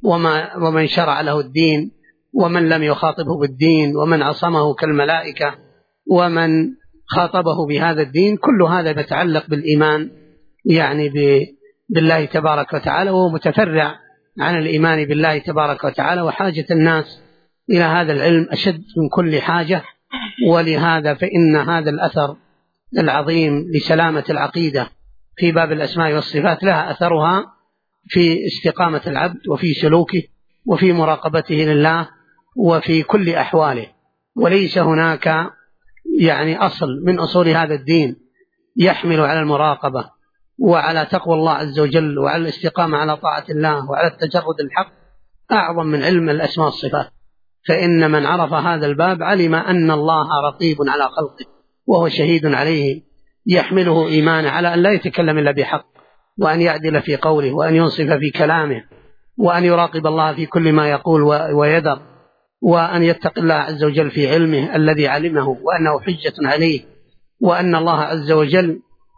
ومن شرع له الدين ومن لم يخاطبه بالدين، ومن عصمه كالملائكة ومن خاطبه بهذا الدين. كل هذا يتعلق بالإيمان يعني بالله تبارك وتعالى، وهو متفرع عن الإيمان بالله تبارك وتعالى. وحاجة الناس إلى هذا العلم أشد من كل حاجة، ولهذا فإن هذا الأثر العظيم لسلامة العقيدة في باب الأسماء والصفات لها أثرها في استقامة العبد وفي سلوكه وفي مراقبته لله وفي كل أحواله. وليس هناك يعني أصل من أصول هذا الدين يحمل على المراقبة وعلى تقوى الله عز وجل وعلى الاستقامة على طاعة الله وعلى التجرد الحق أعظم من علم الأسماء والصفات. فإن من عرف هذا الباب علم أن الله رقيب على خلقه وهو شهيد عليه، يحمله إيمانا على أن لا يتكلم إلا بحق، وأن يعدل في قوله، وأن ينصف في كلامه، وأن يراقب الله في كل ما يقول ويذر، وأن يتقي الله عز وجل في علمه الذي علمه وأنه حجة عليه، وأن الله عز وجل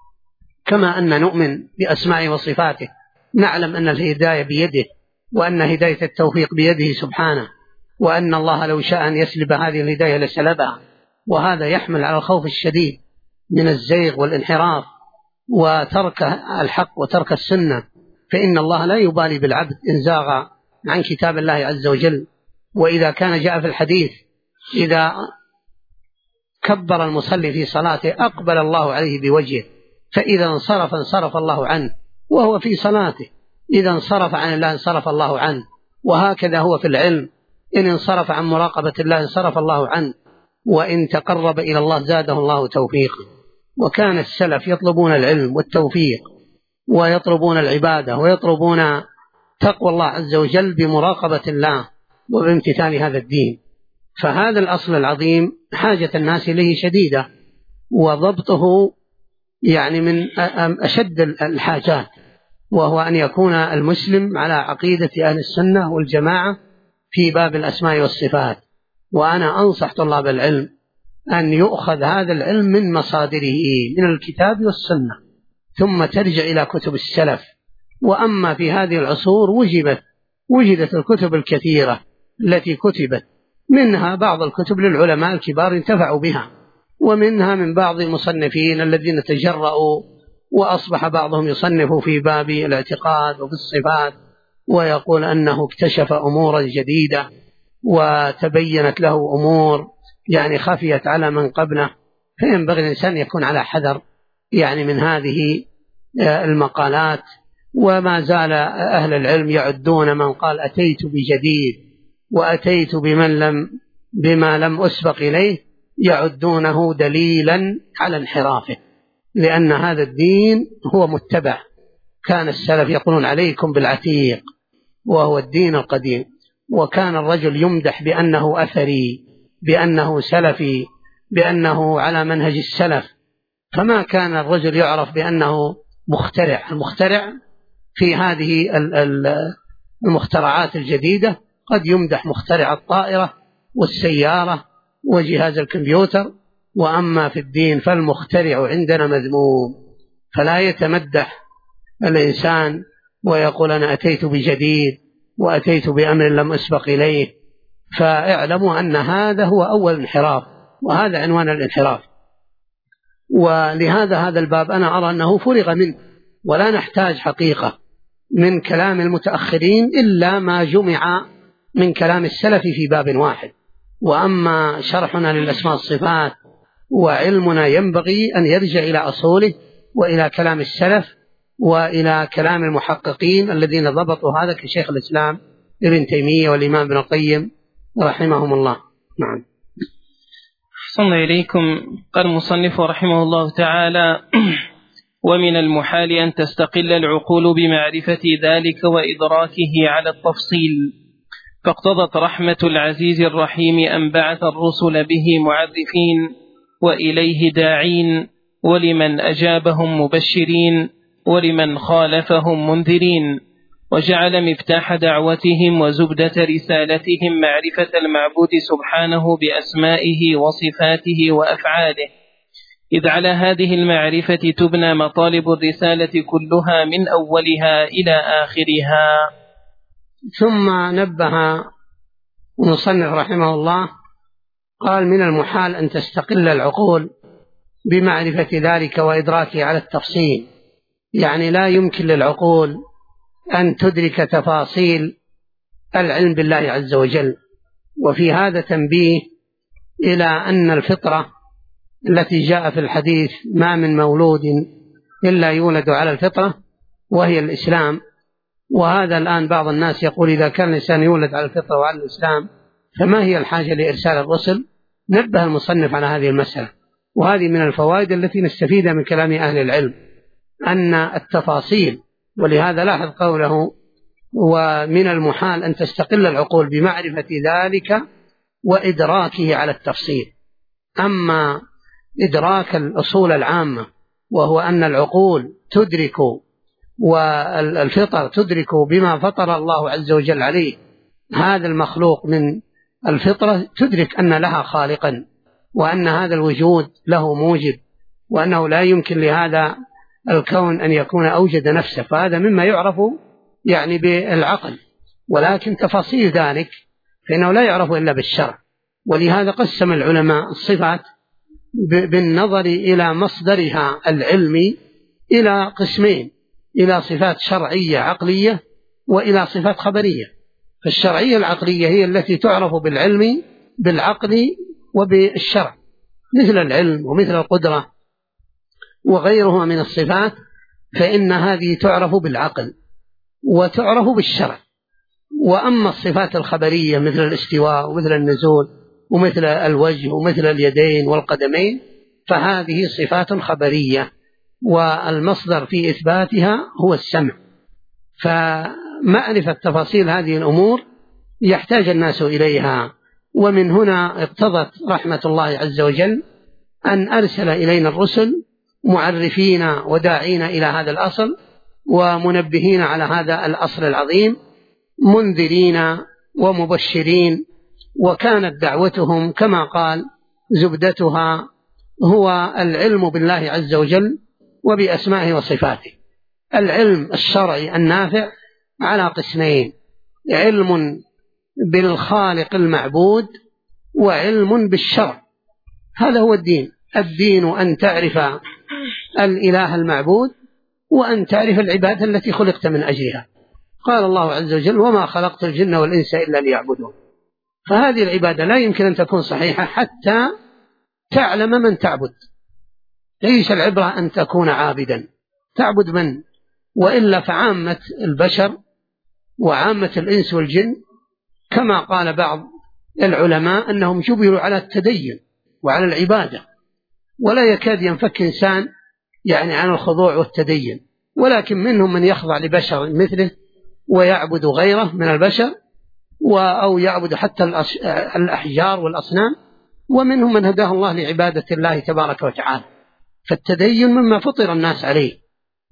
كما أن نؤمن بأسمائه وصفاته نعلم أن الهداية بيده، وأن هداية التوفيق بيده سبحانه، وأن الله لو شاء أن يسلب هذه الهداية لسلبها. وهذا يحمل على الخوف الشديد من الزيغ والانحراف وترك الحق وترك السنة، فإن الله لا يبالي بالعبد إن زاغ عن كتاب الله عز وجل. وإذا كان جاء في الحديث إذا كبر المصلي في صلاته أقبل الله عليه بوجهه، فإذا انصرف الله عنه وهو في صلاته، إذا انصرف عن الله انصرف الله عنه. وهكذا هو في العلم، إن انصرف عن مراقبة الله انصرف الله عنه، وإن تقرب إلى الله زاده الله توفيقا. وكان السلف يطلبون العلم والتوفيق ويطلبون العبادة ويطلبون تقوى الله عز وجل بمراقبة الله وبامتثال هذا الدين. فهذا الأصل العظيم حاجة الناس إليه شديدة، وضبطه يعني من أشد الحاجات، وهو أن يكون المسلم على عقيدة أهل السنة والجماعة في باب الأسماء والصفات. وأنا أنصح طلاب العلم أن يؤخذ هذا العلم من مصادره من الكتاب والسنة، ثم ترجع إلى كتب السلف. وأما في هذه العصور وجدت الكتب الكثيرة التي كتبت، منها بعض الكتب للعلماء الكبار انتفعوا بها، ومنها من بعض المصنفين الذين تجرؤوا وأصبح بعضهم يصنف في باب الاعتقاد وفي الصفات ويقول أنه اكتشف أمورا جديدة وتبينت له أمور يعني خفيت على من قبله. فينبغي الإنسان يكون على حذر يعني من هذه المقالات. وما زال أهل العلم يعدون من قال أتيت بجديد وأتيت بما لم أسبق إليه، يعدونه دليلا على انحرافه، لأن هذا الدين هو متبع. كان السلف يقولون عليكم بالعتيق وهو الدين القديم، وكان الرجل يمدح بأنه أثري، بأنه سلفي، بأنه على منهج السلف. فما كان الرجل يعرف بأنه مخترع. المخترع في هذه المخترعات الجديدة قد يمدح مخترع الطائرة والسيارة وجهاز الكمبيوتر، وأما في الدين فالمخترع عندنا مذموم. فلا يتمدح الإنسان ويقول أنا أتيت بجديد وأتيت بأمر لم أسبق إليه، فاعلموا أن هذا هو أول انحراف، وهذا عنوان الانحراف. ولهذا هذا الباب أنا أرى أنه فرغ منه، ولا نحتاج حقيقة من كلام المتأخرين إلا ما جمع من كلام السلف في باب واحد. وأما شرحنا للأسماء الصفات وعلمنا ينبغي أن يرجع إلى أصوله وإلى كلام السلف وإلى كلام المحققين الذين ضبطوا هذا كشيخ الإسلام ابن تيمية والإمام ابن القيم رحمهم الله. نعم. أحسن إليكم. قال المصنف رحمه الله تعالى: ومن المحال أن تستقل العقول بمعرفة ذلك وإدراكه على التفصيل، فاقتضت رحمة العزيز الرحيم أن بعث الرسل به معرفين وإليه داعين، ولمن أجابهم مبشرين، ولمن خالفهم منذرين، وجعل مفتاح دعوتهم وزبدة رسالتهم معرفة المعبود سبحانه بأسمائه وصفاته وأفعاله، إذ على هذه المعرفة تبنى مطالب الرسالة كلها من أولها إلى آخرها. ثم نبه المصنف رحمه الله قال: من المحال أن تستقل العقول بمعرفة ذلك وإدراكه على التفصيل، يعني لا يمكن للعقول أن تدرك تفاصيل العلم بالله عز وجل. وفي هذا تنبيه إلى أن الفطرة التي جاء في الحديث: ما من مولود إلا يولد على الفطرة، وهي الإسلام. وهذا الآن بعض الناس يقول إذا كان الإنسان يولد على الفطرة وعلى الإسلام فما هي الحاجة لإرسال الرسل؟ نبه المصنف على هذه المسألة، وهذه من الفوائد التي نستفيدها من كلام أهل العلم، أن التفاصيل. ولهذا لاحظ قوله: ومن المحال أن تستقل العقول بمعرفة ذلك وإدراكه على التفصيل. أما إدراك الأصول العامة، وهو أن العقول تدرك والفطر تدرك بما فطر الله عز وجل عليه هذا المخلوق من الفطرة، تدرك أن لها خالقا، وأن هذا الوجود له موجب، وأنه لا يمكن لهذا الكون أن يكون أوجد نفسه، فهذا مما يعرف يعني بالعقل. ولكن تفاصيل ذلك فإنه لا يعرف إلا بالشرع. ولهذا قسم العلماء الصفات بالنظر إلى مصدرها العلمي إلى قسمين: إلى صفات شرعية عقلية، وإلى صفات خبرية. فالشرعية العقلية هي التي تعرف بالعلم بالعقل وبالشرع، مثل العلم ومثل القدرة وغيرها من الصفات، فإن هذه تعرف بالعقل وتعرف بالشرع. وأما الصفات الخبرية مثل الاستواء ومثل النزول ومثل الوجه ومثل اليدين والقدمين، فهذه صفات خبرية، والمصدر في إثباتها هو السمع. فمعرفة تفاصيل هذه الأمور يحتاج الناس إليها. ومن هنا اقتضت رحمة الله عز وجل أن أرسل إلينا الرسل معرفين وداعين إلى هذا الأصل، ومنبهين على هذا الأصل العظيم، منذرين ومبشرين. وكانت دعوتهم كما قال زبدتها هو العلم بالله عز وجل وبأسمائه وصفاته. العلم الشرعي النافع على قسمين: علم بالخالق المعبود، وعلم بالشرع. هذا هو الدين. الدين أن تعرف الإله المعبود، وأن تعرف العبادة التي خلقت من أجلها. قال الله عز وجل: وما خلقت الجن والإنس إلا ليعبدون. فهذه العبادة لا يمكن أن تكون صحيحة حتى تعلم من تعبد. ليس العبرة أن تكون عابدا، تعبد من؟ وإلا فعامة البشر وعامة الإنس والجن كما قال بعض العلماء أنهم جبلوا على التدين وعلى العبادة، ولا يكاد ينفك إنسان يعني عن الخضوع والتدين. ولكن منهم من يخضع لبشر مثله ويعبد غيره من البشر، أو يعبد حتى الأحجار والأصنام، ومنهم من هداه الله لعبادة الله تبارك وتعالى. فالتدين مما فطر الناس عليه،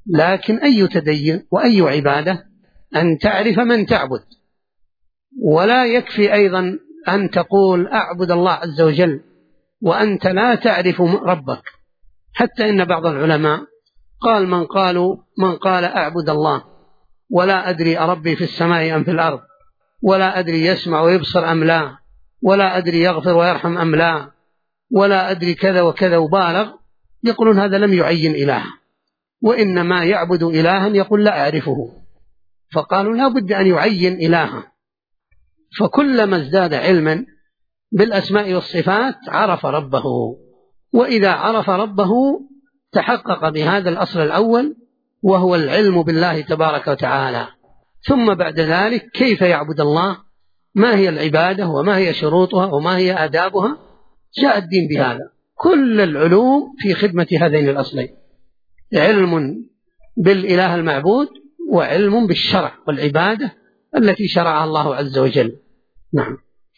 لكن أي تدين وأي عبادة أن تعرف من تعبد، ولا يكفي أيضا أن تقول أعبد الله عز وجل وأنت لا تعرف ربك. حتى إن بعض العلماء قال من قال أعبد الله ولا أدري أربي في السماء أم في الأرض، ولا أدري يسمع ويبصر أم لا، ولا أدري يغفر ويرحم أم لا، ولا أدري كذا وكذا وبالغ، يقولون هذا لم يعين إله، وإنما يعبد إلها يقول لا أعرفه. فقالوا لا بد أن يعين إلها. فكلما ازداد علما بالأسماء والصفات عرف ربه، وإذا عرف ربه تحقق بهذا الأصل الأول وهو العلم بالله تبارك وتعالى. ثم بعد ذلك كيف يعبد الله، ما هي العبادة وما هي شروطها وما هي آدابها، جاء الدين بهذا. كل العلوم في خدمة هذين الأصلين، علم بالإله المعبود وعلم بالشرع والعبادة التي شرعها الله عز وجل. نعم.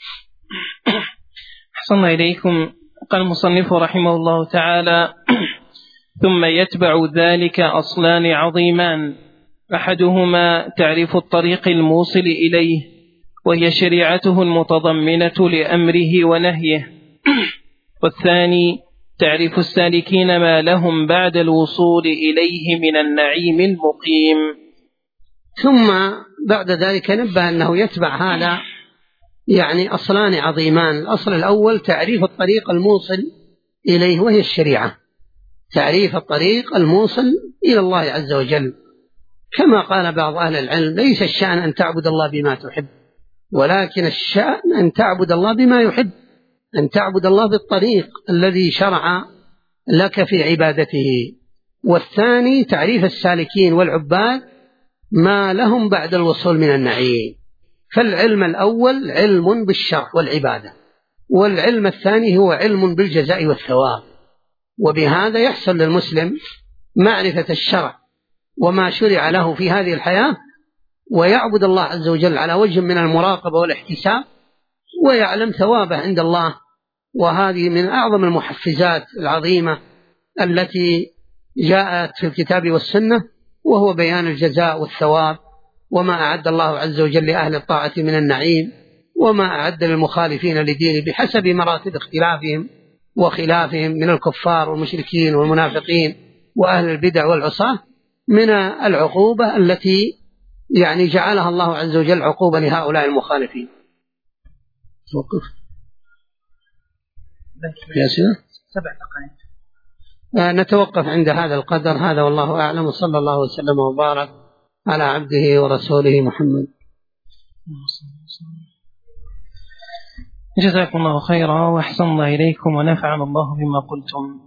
أحسن إليكم. قال المصنف رحمه الله تعالى: ثم يتبع ذلك أصلان عظيمان، أحدهما تعريف الطريق الموصل إليه، وهي شريعته المتضمنة لأمره ونهيه، والثاني تعريف السالكين ما لهم بعد الوصول إليه من النعيم المقيم. ثم بعد ذلك نبه أنه يتبع هذا يعني أصلان عظيمان. الأصل الأول تعريف الطريق الموصل إليه وهي الشريعة، تعريف الطريق الموصل إلى الله عز وجل. كما قال بعض أهل العلم: ليس الشأن أن تعبد الله بما تحب، ولكن الشأن أن تعبد الله بما يحب، أن تعبد الله بالطريق الذي شرع لك في عبادته. والثاني تعريف السالكين والعباد ما لهم بعد الوصول من النعيم. فالعلم الأول علم بالشرع والعبادة، والعلم الثاني هو علم بالجزاء والثواب. وبهذا يحصل للمسلم معرفة الشرع وما شرع له في هذه الحياة، ويعبد الله عز وجل على وجه من المراقبة والاحتساب، ويعلم ثوابه عند الله. وهذه من أعظم المحفزات العظيمة التي جاءت في الكتاب والسنة، وهو بيان الجزاء والثواب، وما أعد الله عز وجل لأهل الطاعة من النعيم، وما أعد للمخالفين لدينه بحسب مراتب اختلافهم وخلافهم من الكفار والمشركين والمنافقين وأهل البدع والعصاة من العقوبة التي يعني جعلها الله عز وجل عقوبة لهؤلاء المخالفين. توقف يا سيدي 7 دقائق. نتوقف عند هذا القدر. هذا والله أعلم، وصلى الله وسلم وبارك على عبده ورسوله محمد. جزاكم الله خيرا وأحسن الله إليكم ونفعنا الله بما قلتم.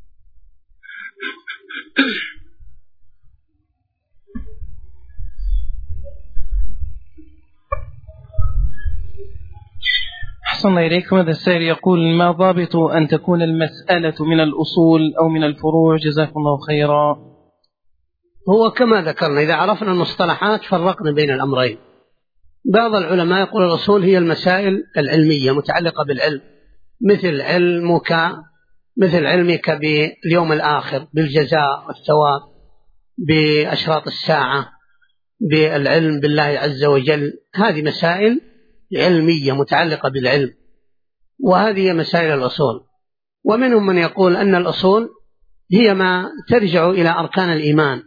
أحسن الله إليكم. هذا السائل يقول: ما ضابط أن تكون المسألة من الأصول أو من الفروع؟ جزاكم الله خيرا. هو كما ذكرنا، إذا عرفنا المصطلحات فرقنا بين الأمرين. بعض العلماء يقول الأصول هي المسائل العلمية متعلقة بالعلم، مثل علمك باليوم الآخر، بالجزاء والثواب، بأشراط الساعة، بالعلم بالله عز وجل. هذه مسائل علمية متعلقة بالعلم، وهذه مسائل الأصول. ومنهم من يقول أن الأصول هي ما ترجع إلى أركان الإيمان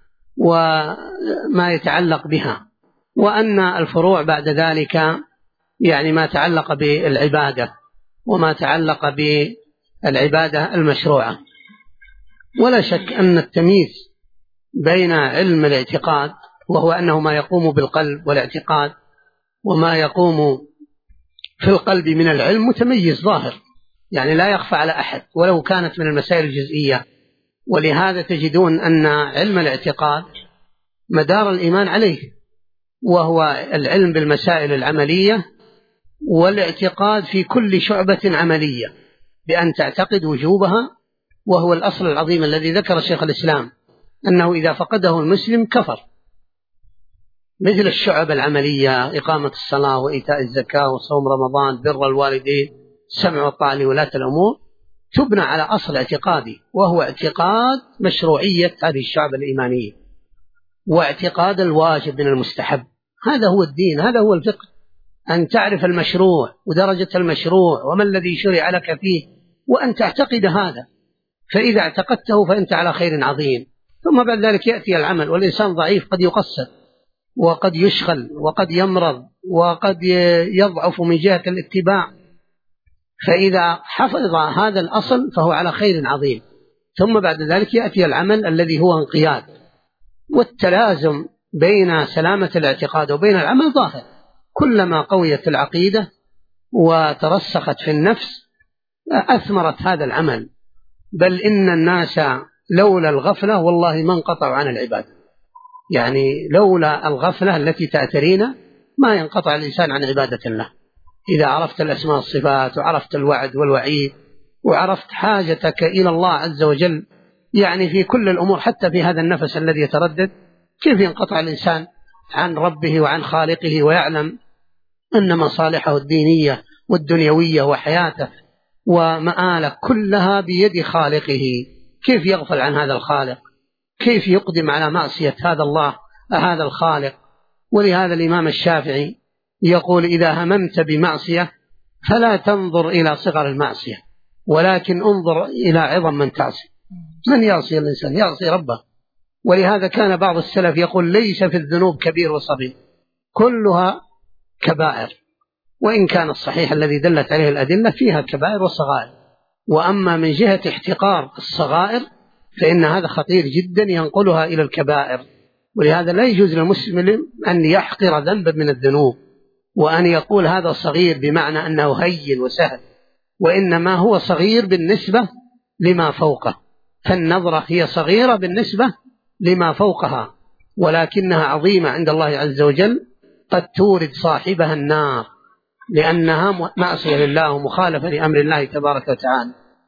وما يتعلق بها، وأن الفروع بعد ذلك يعني ما تعلق بالعبادة وما تعلق بالعبادة المشروعة. ولا شك أن التمييز بين علم الاعتقاد، وهو أنه ما يقوم بالقلب والاعتقاد، وما يقوم في القلب من العلم، متميز ظاهر، يعني لا يخفى على أحد ولو كانت من المسائل الجزئية. ولهذا تجدون أن علم الاعتقاد مدار الإيمان عليه، وهو العلم بالمسائل العملية، والاعتقاد في كل شعبة عملية بأن تعتقد وجوبها، وهو الأصل العظيم الذي ذكر شيخ الإسلام أنه إذا فقده المسلم كفر، مثل الشعب العملية: إقامة الصلاة وإيتاء الزكاة وصوم رمضان، بر الوالدين، السمع والطاعة لولاة الأمور. تبنى على أصل اعتقادي، وهو اعتقاد مشروعية هذه الشعب الإيمانية واعتقاد الواجب من المستحب. هذا هو الدين، هذا هو الفقه، أن تعرف المشروع ودرجة المشروع وما الذي شرع لك فيه، وأن تعتقد هذا. فإذا اعتقدته فأنت على خير عظيم. ثم بعد ذلك يأتي العمل، والإنسان ضعيف، قد يقصر وقد يشغل وقد يمرض وقد يضعف من جهة الاتباع. فإذا حفظ هذا الأصل فهو على خير عظيم. ثم بعد ذلك يأتي العمل الذي هو انقياد، والتلازم بين سلامة الاعتقاد وبين العمل ظاهر. كلما قويت العقيدة وترسخت في النفس أثمرت هذا العمل. بل إن الناس لولا الغفلة والله ما انقطعوا عن العبادة، يعني لولا الغفلة التي تأترينا ما ينقطع الإنسان عن عبادة الله. إذا عرفت الأسماء والصفات وعرفت الوعد والوعيد وعرفت حاجتك إلى الله عز وجل، يعني في كل الأمور، حتى في هذا النفس الذي يتردد، كيف ينقطع الإنسان عن ربه وعن خالقه ويعلم أن مصالحه الدينية والدنيوية وحياته ومآله كلها بيد خالقه؟ كيف يغفل عن هذا الخالق؟ كيف يقدم على معصية هذا الله هذا الخالق؟ ولهذا الإمام الشافعي يقول: إذا هممت بمعصية فلا تنظر إلى صغر المعصية، ولكن انظر إلى عظم من تعصي. من يعصي الإنسان؟ يعصي ربه. ولهذا كان بعض السلف يقول: ليس في الذنوب كبير وصغير، كلها كبائر. وإن كان الصحيح الذي دلت عليه الأدلة فيها كبائر وصغائر، وأما من جهة احتقار الصغائر فإن هذا خطير جدا ينقلها إلى الكبائر. ولهذا لا يجوز للمسلم أن يحقر ذنبا من الذنوب وأن يقول هذا صغير بمعنى أنه هين وسهل، وإنما هو صغير بالنسبة لما فوقه. فالنظرة هي صغيرة بالنسبة لما فوقها، ولكنها عظيمة عند الله عز وجل، قد تورد صاحبها النار لأنها معصية لله ومخالفة لأمر الله تبارك وتعالى.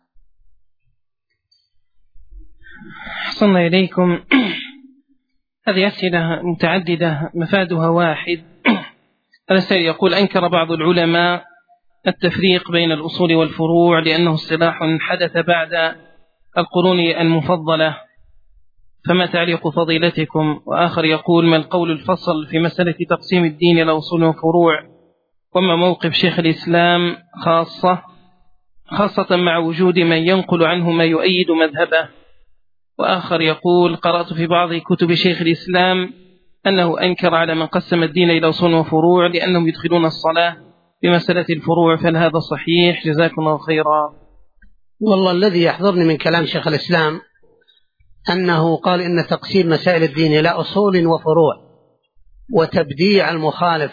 أحسن إليكم. هذه أسئلة متعددة مفادها واحد. السائل يقول: أنكر بعض العلماء التفريق بين الأصول والفروع لأنه اصطلاح حدث بعد القرون المفضلة، فما تعليق فضيلتكم؟ وآخر يقول: ما القول الفصل في مسألة تقسيم الدين إلى أصول وفروع، وما موقف شيخ الإسلام خاصة مع وجود من ينقل عنه ما يؤيد مذهبه؟ وآخر يقول: قرأت في بعض كتب شيخ الإسلام أنه أنكر على من قسم الدين إلى أصول وفروع لأنهم يدخلون الصلاة بمسألة الفروع، فهل صحيح؟ جزاكم الله خيرا. والله الذي يحضرني من كلام شيخ الإسلام أنه قال إن تقسيم مسائل الدين إلى أصول وفروع وتبديع المخالف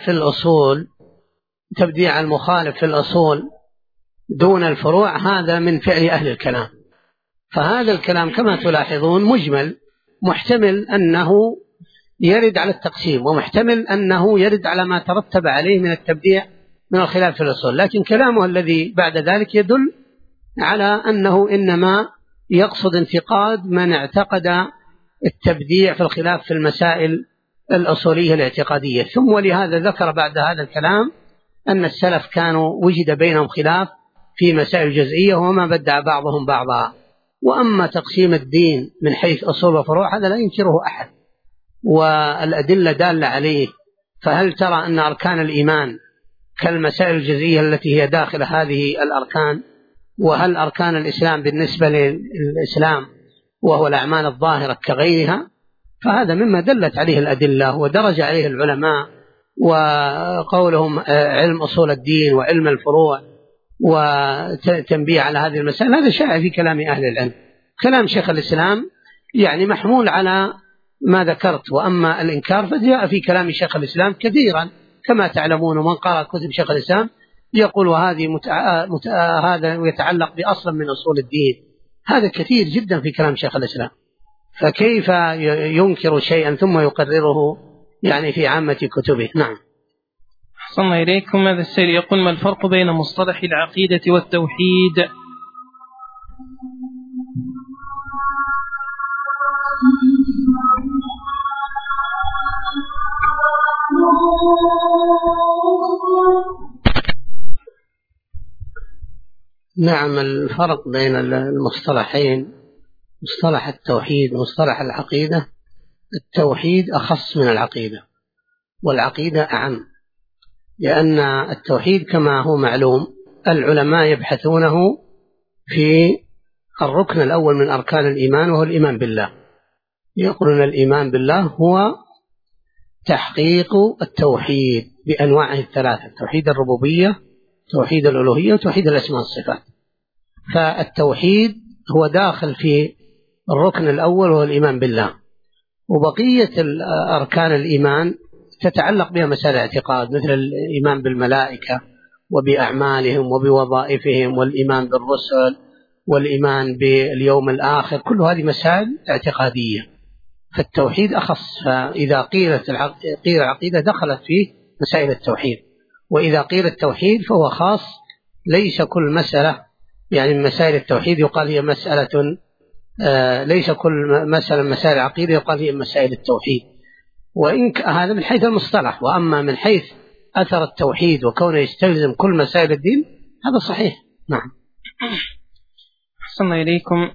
في الأصول دون الفروع، هذا من فعل أهل الكلام. فهذا الكلام كما تلاحظون مجمل، محتمل أنه يرد على التقسيم، ومحتمل أنه يرد على ما ترتب عليه من التبديع من الخلاف في الأصول. لكن كلامه الذي بعد ذلك يدل على أنه إنما يقصد انتقاد من اعتقد التبديع في الخلاف في المسائل الأصولية الاعتقادية. ثم ولهذا ذكر بعد هذا الكلام أن السلف كانوا وجد بينهم خلاف في مسائل جزئية وما بدع بعضهم بعضا. وأما تقسيم الدين من حيث أصول وفروع هذا لا ينكره أحد، والأدلة دالة عليه. فهل ترى أن أركان الإيمان كالمسائل الجزئية التي هي داخل هذه الأركان؟ وهل أركان الإسلام بالنسبة للإسلام وهو الأعمال الظاهرة كغيرها؟ فهذا مما دلت عليه الأدلة ودرج عليه العلماء، وقولهم علم أصول الدين وعلم الفروع وتنبيه على هذه المسائل، هذا شائع في كلام أهل العلم. كلام شيخ الإسلام يعني محمول على ما ذكرت. وأما الإنكار فجاء في كلام شيخ الإسلام كثيرا كما تعلمون، ومن قرأ كتب شيخ الإسلام يقول وهذه هذا يتعلق بأصل من أصول الدين. هذا كثير جدا في كلام شيخ الإسلام، فكيف ينكر شيئا ثم يقرره يعني في عامة كتبه؟ نعم. أحسن إليكم. هذا السائل يقول: ما الفرق بين مصطلح العقيدة والتوحيد؟ نعم، الفرق بين المصطلحين، مصطلح التوحيد ومصطلح العقيدة، التوحيد أخص من العقيدة، والعقيدة أعم، لأن التوحيد كما هو معلوم العلماء يبحثونه في الركن الأول من أركان الإيمان، وهو الإيمان بالله. يقولون الإيمان بالله هو تحقيق التوحيد بأنواعه الثلاثة: توحيد الربوبية، توحيد الألوهية، وتوحيد الأسماء والصفات. فالتوحيد هو داخل في الركن الأول وهو الإيمان بالله، وبقية أركان الإيمان تتعلق بها مسائل الاعتقاد، مثل الإيمان بالملائكة وبأعمالهم وبوظائفهم، والإيمان بالرسل، والإيمان باليوم الآخر، كل هذه مسائل اعتقادية. فالتوحيد أخص، فإذا قيل العقيدة دخلت فيه مسائل التوحيد، وإذا قيل التوحيد فهو خاص. ليس كل مسألة يعني من مسائل التوحيد يقال هي مسألة، ليس كل مسألة من مسائل العقيدة يقال هي مسائل التوحيد، وإن هذا من حيث المصطلح. وأما من حيث أثر التوحيد وكونه يستلزم كل مسائل الدين، هذا صحيح. نعم. أحسن إليكم.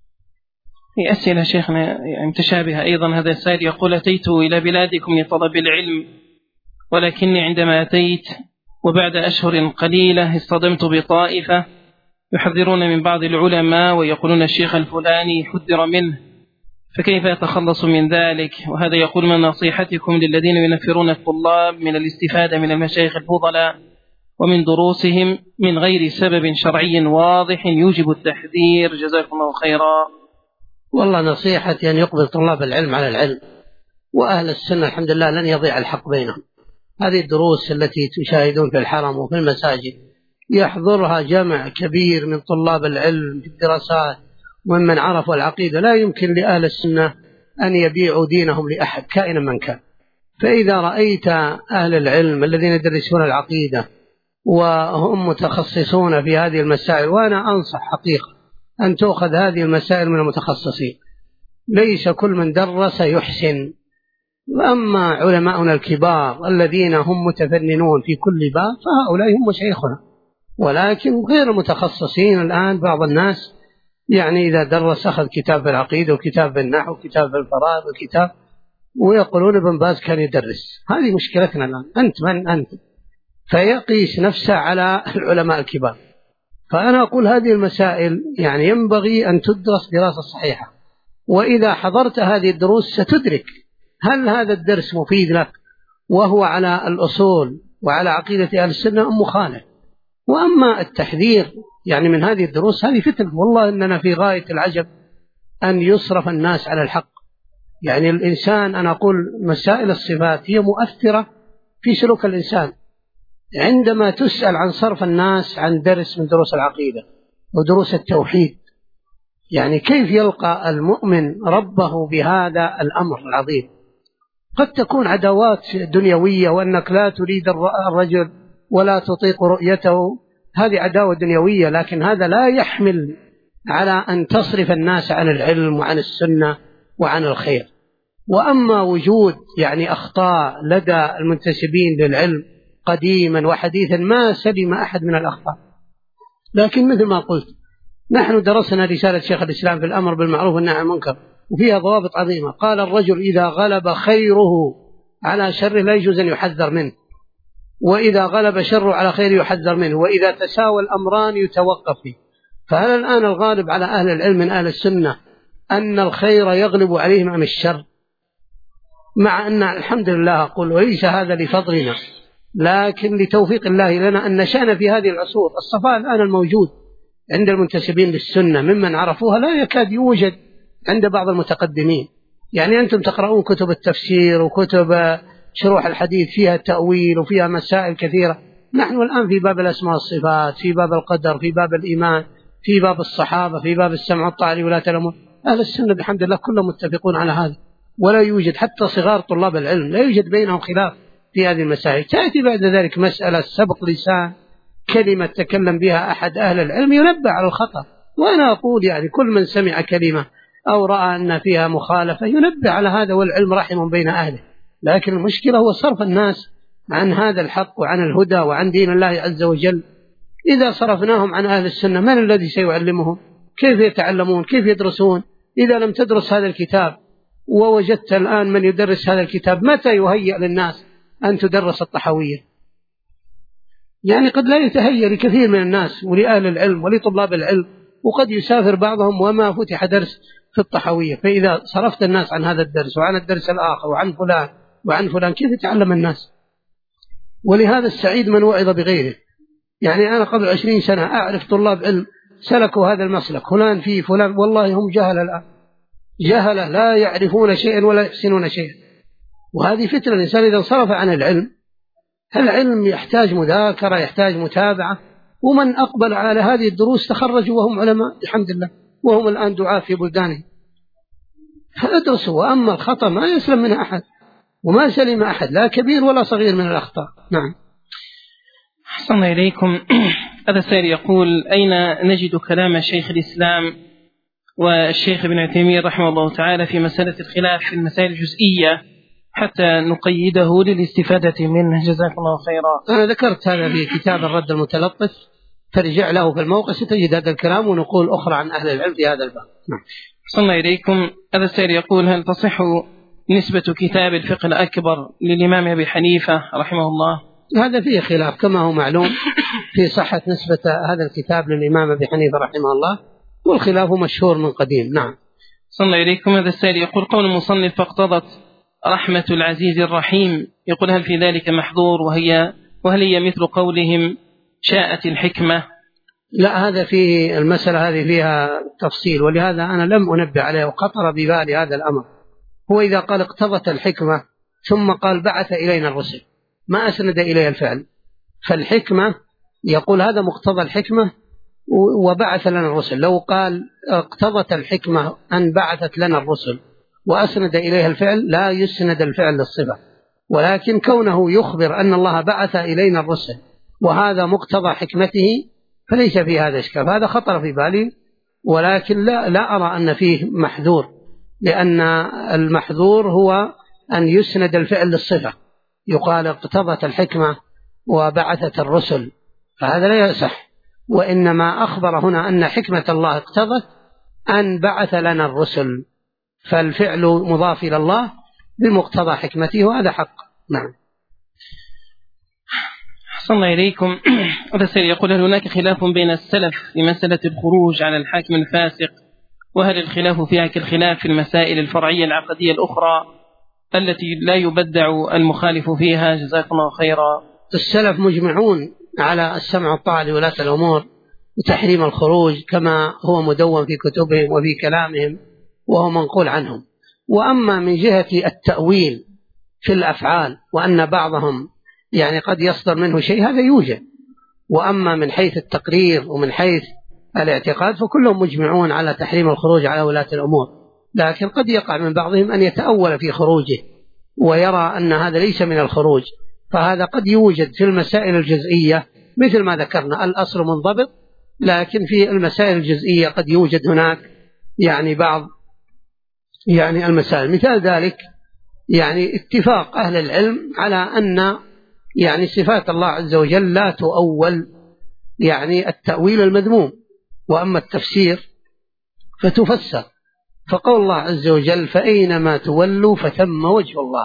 في أسئلة شيخنا يعني متشابهة أيضا. هذا السائل يقول: أتيت إلى بلادكم لطلب العلم، ولكني عندما أتيت وبعد أشهر قليلة اصطدمت بطائفة يحذرون من بعض العلماء ويقولون الشيخ الفلاني حذر منه، فكيف يتخلص من ذلك؟ وهذا يقول: من نصيحتكم للذين ينفرون الطلاب من الاستفادة من المشايخ الفضلاء ومن دروسهم من غير سبب شرعي واضح يوجب التحذير؟ جزاكم الله خيرا. والله نصيحتي أن يقبل طلاب العلم على العلم، وأهل السنة الحمد لله لن يضيع الحق بينهم. هذه الدروس التي تشاهدون في الحرم وفي المساجد يحضرها جمع كبير من طلاب العلم في الدراسات ومن عرفوا العقيدة. لا يمكن لأهل السنة أن يبيعوا دينهم لأحد كائنا من كان. فإذا رأيت أهل العلم الذين يدرسون العقيدة وهم متخصصون في هذه المسائل، وأنا أنصح حقيقة أن تأخذ هذه المسائل من المتخصصين، ليس كل من درس يحسن. وأما علماؤنا الكبار الذين هم متفننون في كل باب فهؤلاء هم مشايخنا، ولكن غير المتخصصين الآن بعض الناس يعني إذا درس أخذ كتاب العقيدة وكتاب النحو وكتاب الفرائض وكتاب، ويقولون ابن باز كان يدرس. هذه مشكلتنا الآن. أنت من أنت؟ فيقيس نفسه على العلماء الكبار. فأنا أقول هذه المسائل يعني ينبغي أن تدرس دراسة صحيحة، وإذا حضرت هذه الدروس ستدرك هل هذا الدرس مفيد لك وهو على الأصول وعلى عقيدة أهل السنة أم مخالف. وأما التحذير يعني من هذه الدروس، هذه فتنة. والله إننا في غاية العجب أن يصرف الناس على الحق. يعني الإنسان، أنا أقول مسائل الصفات هي مؤثرة في سلوك الإنسان. عندما تسأل عن صرف الناس عن درس من دروس العقيدة ودروس التوحيد، يعني كيف يلقى المؤمن ربه بهذا الأمر العظيم؟ قد تكون عداوات دنيوية، وأنك لا تريد الرجل ولا تطيق رؤيته، هذه عداوة دنيوية، لكن هذا لا يحمل على أن تصرف الناس عن العلم وعن السنة وعن الخير. وأما وجود يعني أخطاء لدى المنتسبين للعلم قديما وحديثا، ما سلم أحد من الأخطاء. لكن مثل ما قلت، نحن درسنا رسالة شيخ الإسلام في الأمر بالمعروف والنهي عن المنكر، وفيها ضوابط عظيمة. قال: الرجل إذا غلب خيره على شره لا يجوز أن يحذر منه، وإذا غلب شره على خيره يحذر منه، وإذا تساوى الأمران يتوقف فيه. فهل الآن الغالب على أهل العلم من أهل السنة أن الخير يغلب عليهم أم الشر؟ مع أن الحمد لله أقول وليس هذا لفضلنا، لكن لتوفيق الله لنا أن نشأنا في هذه العصور. الصفاء الآن الموجود عند المنتسبين للسنة ممن عرفوها لا يكاد يوجد عند بعض المتقدمين. يعني أنتم تقرؤون كتب التفسير وكتب شروح الحديث فيها تأويل وفيها مسائل كثيرة. نحن الآن في باب الأسماء والصفات، في باب القدر، في باب الإيمان، في باب الصحابة، في باب السمع والطاعة لولاة الأمور. أهل السنة بحمد الله كلهم متفقون على هذا، ولا يوجد حتى صغار طلاب العلم لا يوجد بينهم خلاف في هذه المسائل. تأتي بعد ذلك مسألة سبق لسان، كلمة تكلم بها أحد أهل العلم ينبه على الخطأ. وأنا أقول يعني كل من سمع كلمة أو رأى أن فيها مخالفة ينبه على هذا، والعلم رحم بين أهله. لكن المشكلة هو صرف الناس عن هذا الحق وعن الهدى وعن دين الله عز وجل. إذا صرفناهم عن أهل السنة من الذي سيعلمهم؟ كيف يتعلمون؟ كيف يدرسون إذا لم تدرس هذا الكتاب؟ ووجدت الآن من يدرس هذا الكتاب، متى يهيأ للناس أن تدرس الطحاوية؟ يعني قد لا يتهيأ لكثير من الناس ولأهل العلم ولطلاب العلم، وقد يسافر بعضهم وما فتح درس في الطحاوية. فإذا صرفت الناس عن هذا الدرس وعن الدرس الآخر وعن فلان وعن فلان، كيف يتعلم الناس؟ ولهذا السعيد من وعظ بغيره. يعني أنا قبل 20 سنة أعرف طلاب علم سلكوا هذا المسلك، فلان في فلان، والله هم جهل الآن، جهلة لا يعرفون شيئا ولا يحسنون شيئا. وهذه فتنة. الإنسان إذا انصرف عن العلم يحتاج مذاكرة، يحتاج متابعة. ومن أقبل على هذه الدروس تخرجوا وهم علماء الحمد لله، وهم الآن دعاة في بلدانهم. فادرسوا. وأما الخطأ ما يسلم منه أحد، وما سلم أحد لا كبير ولا صغير من الأخطاء. نعم. أحسن إليكم. هذا السائل يقول: أين نجد كلام شيخ الإسلام والشيخ ابن تيمية رحمه الله تعالى في مسألة الخلاف في المسائل الجزئية حتى نقيده للاستفادة منه؟ جزاك الله خيرا. أنا ذكرت هذا في كتاب الرد المتلطف، ترجع له في الموقع ستجد هذا الكلام ونقول أخرى عن أهل العلم في هذا الباب. نعم. أحسن إليكم. هذا السائل يقول: هل تصح نسبة كتاب الفقه الأكبر للإمام أبي حنيفة رحمه الله؟ هذا فيه خلاف كما هو معلوم في صحة نسبة هذا الكتاب للإمام أبي حنيفة رحمه الله، والخلاف مشهور من قديم. نعم. صلى إليكم. هذا السائل يقول: قول المصنف فاقتضت رحمة العزيز الرحيم، يقول: هل في ذلك محظور؟ وهل هي مثل قولهم شاءت الحكمة؟ لا، هذا في المسألة هذه فيها تفصيل، ولهذا أنا لم أنبه عليه وخطر ببالي هذا الأمر. هو إذا قال اقتضت الحكمة ثم قال بعث إلينا الرسل، ما أسند إليه الفعل، فالحكمة يقول هذا مقتضى الحكمة وبعث لنا الرسل. لو قال اقتضت الحكمة أن بعثت لنا الرسل وأسند إليها الفعل، لا يسند الفعل للصفة. ولكن كونه يخبر أن الله بعث إلينا الرسل وهذا مقتضى حكمته فليس في هذا إشكال. هذا خطر في بالي، ولكن لا أرى أن فيه محذور، لأن المحذور هو أن يسند الفعل للصفة، يقال اقتضت الحكمة وبعثت الرسل، فهذا لا يصح. وإنما أخبر هنا أن حكمة الله اقتضت أن بعث لنا الرسل، فالفعل مضاف إلى الله بمقتضى حكمته، وهذا حق. نعم. أحسن إليكم. الرسول يقول: هل هناك خلاف بين السلف في مسألة الخروج على الحاكم الفاسق؟ وهل الخلاف فيها كالخلاف في المسائل الفرعية العقدية الأخرى التي لا يبدع المخالف فيها؟ جزاكم الله خيرا. السلف مجمعون على السمع والطاعة لولاة الأمور وتحريم الخروج كما هو مدون في كتبهم وفي كلامهم وهو منقول عنهم. وأما من جهة التأويل في الأفعال وأن بعضهم يعني قد يصدر منه شيء، هذا يوجد. وأما من حيث التقرير ومن حيث الاعتقاد فكلهم مجمعون على تحريم الخروج على ولاة الأمور، لكن قد يقع من بعضهم أن يتأول في خروجه ويرى أن هذا ليس من الخروج، فهذا قد يوجد في المسائل الجزئية مثل ما ذكرنا، الأصل منضبط، لكن في المسائل الجزئية قد يوجد هناك يعني بعض يعني المسائل. مثال ذلك يعني اتفاق أهل العلم على أن يعني صفات الله عز وجل لا تؤول يعني التأويل المذموم، وأما التفسير فتفسر. فقول الله عز وجل: فأينما تولوا فثم وجه الله.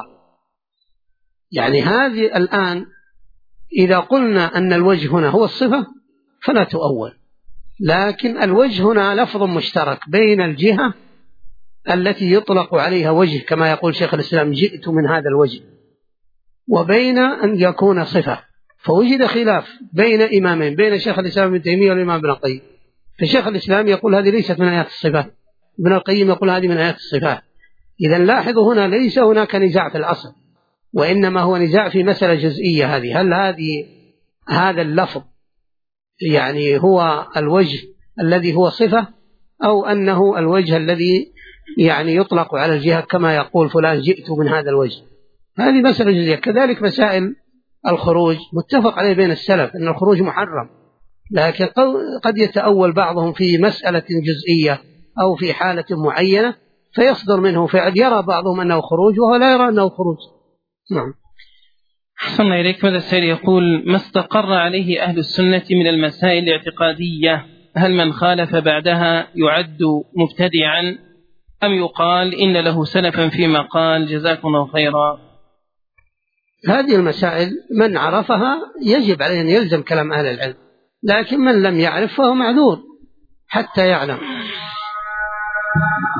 يعني هذه الآن إذا قلنا أن الوجه هنا هو الصفة فلا تؤول، لكن الوجه هنا لفظ مشترك بين الجهة التي يطلق عليها وجه كما يقول شيخ الإسلام جئت من هذا الوجه، وبين أن يكون صفة. فوجد خلاف بين إمامين، بين شيخ الإسلام ابن تيمية والإمام ابن القيم. فشيخ الإسلام يقول هذه ليست من آيات الصفات، ابن القيم يقول هذه من آيات الصفات. إذا لاحظوا هنا ليس هناك نزاع في الأصل، وإنما هو نزاع في مسألة جزئية. هل هذا اللفظ يعني هو الوجه الذي هو صفة، أو أنه الوجه الذي يعني يطلق على الجهة كما يقول فلان جئت من هذا الوجه؟ هذه مسألة جزئية. كذلك مسائل الخروج متفق عليه بين السلف أن الخروج محرم، لكن قد يتأول بعضهم في مسألة جزئية أو في حالة معينة فيصدر منه فعل يرى بعضهم أنه خروج وهو لا يرى أنه خروج. نعم. أحسن إليك. هذا السائل يقول: ما استقر عليه أهل السنة من المسائل الاعتقادية، هل من خالف بعدها يعد مبتدعا أم يقال إن له سلفا فيما قال؟ جزاكم الله خيرا. هذه المسائل من عرفها يجب عليه أن يلزم كلام أهل العلم، لكن من لم يعرف فهو معذور حتى يعلم.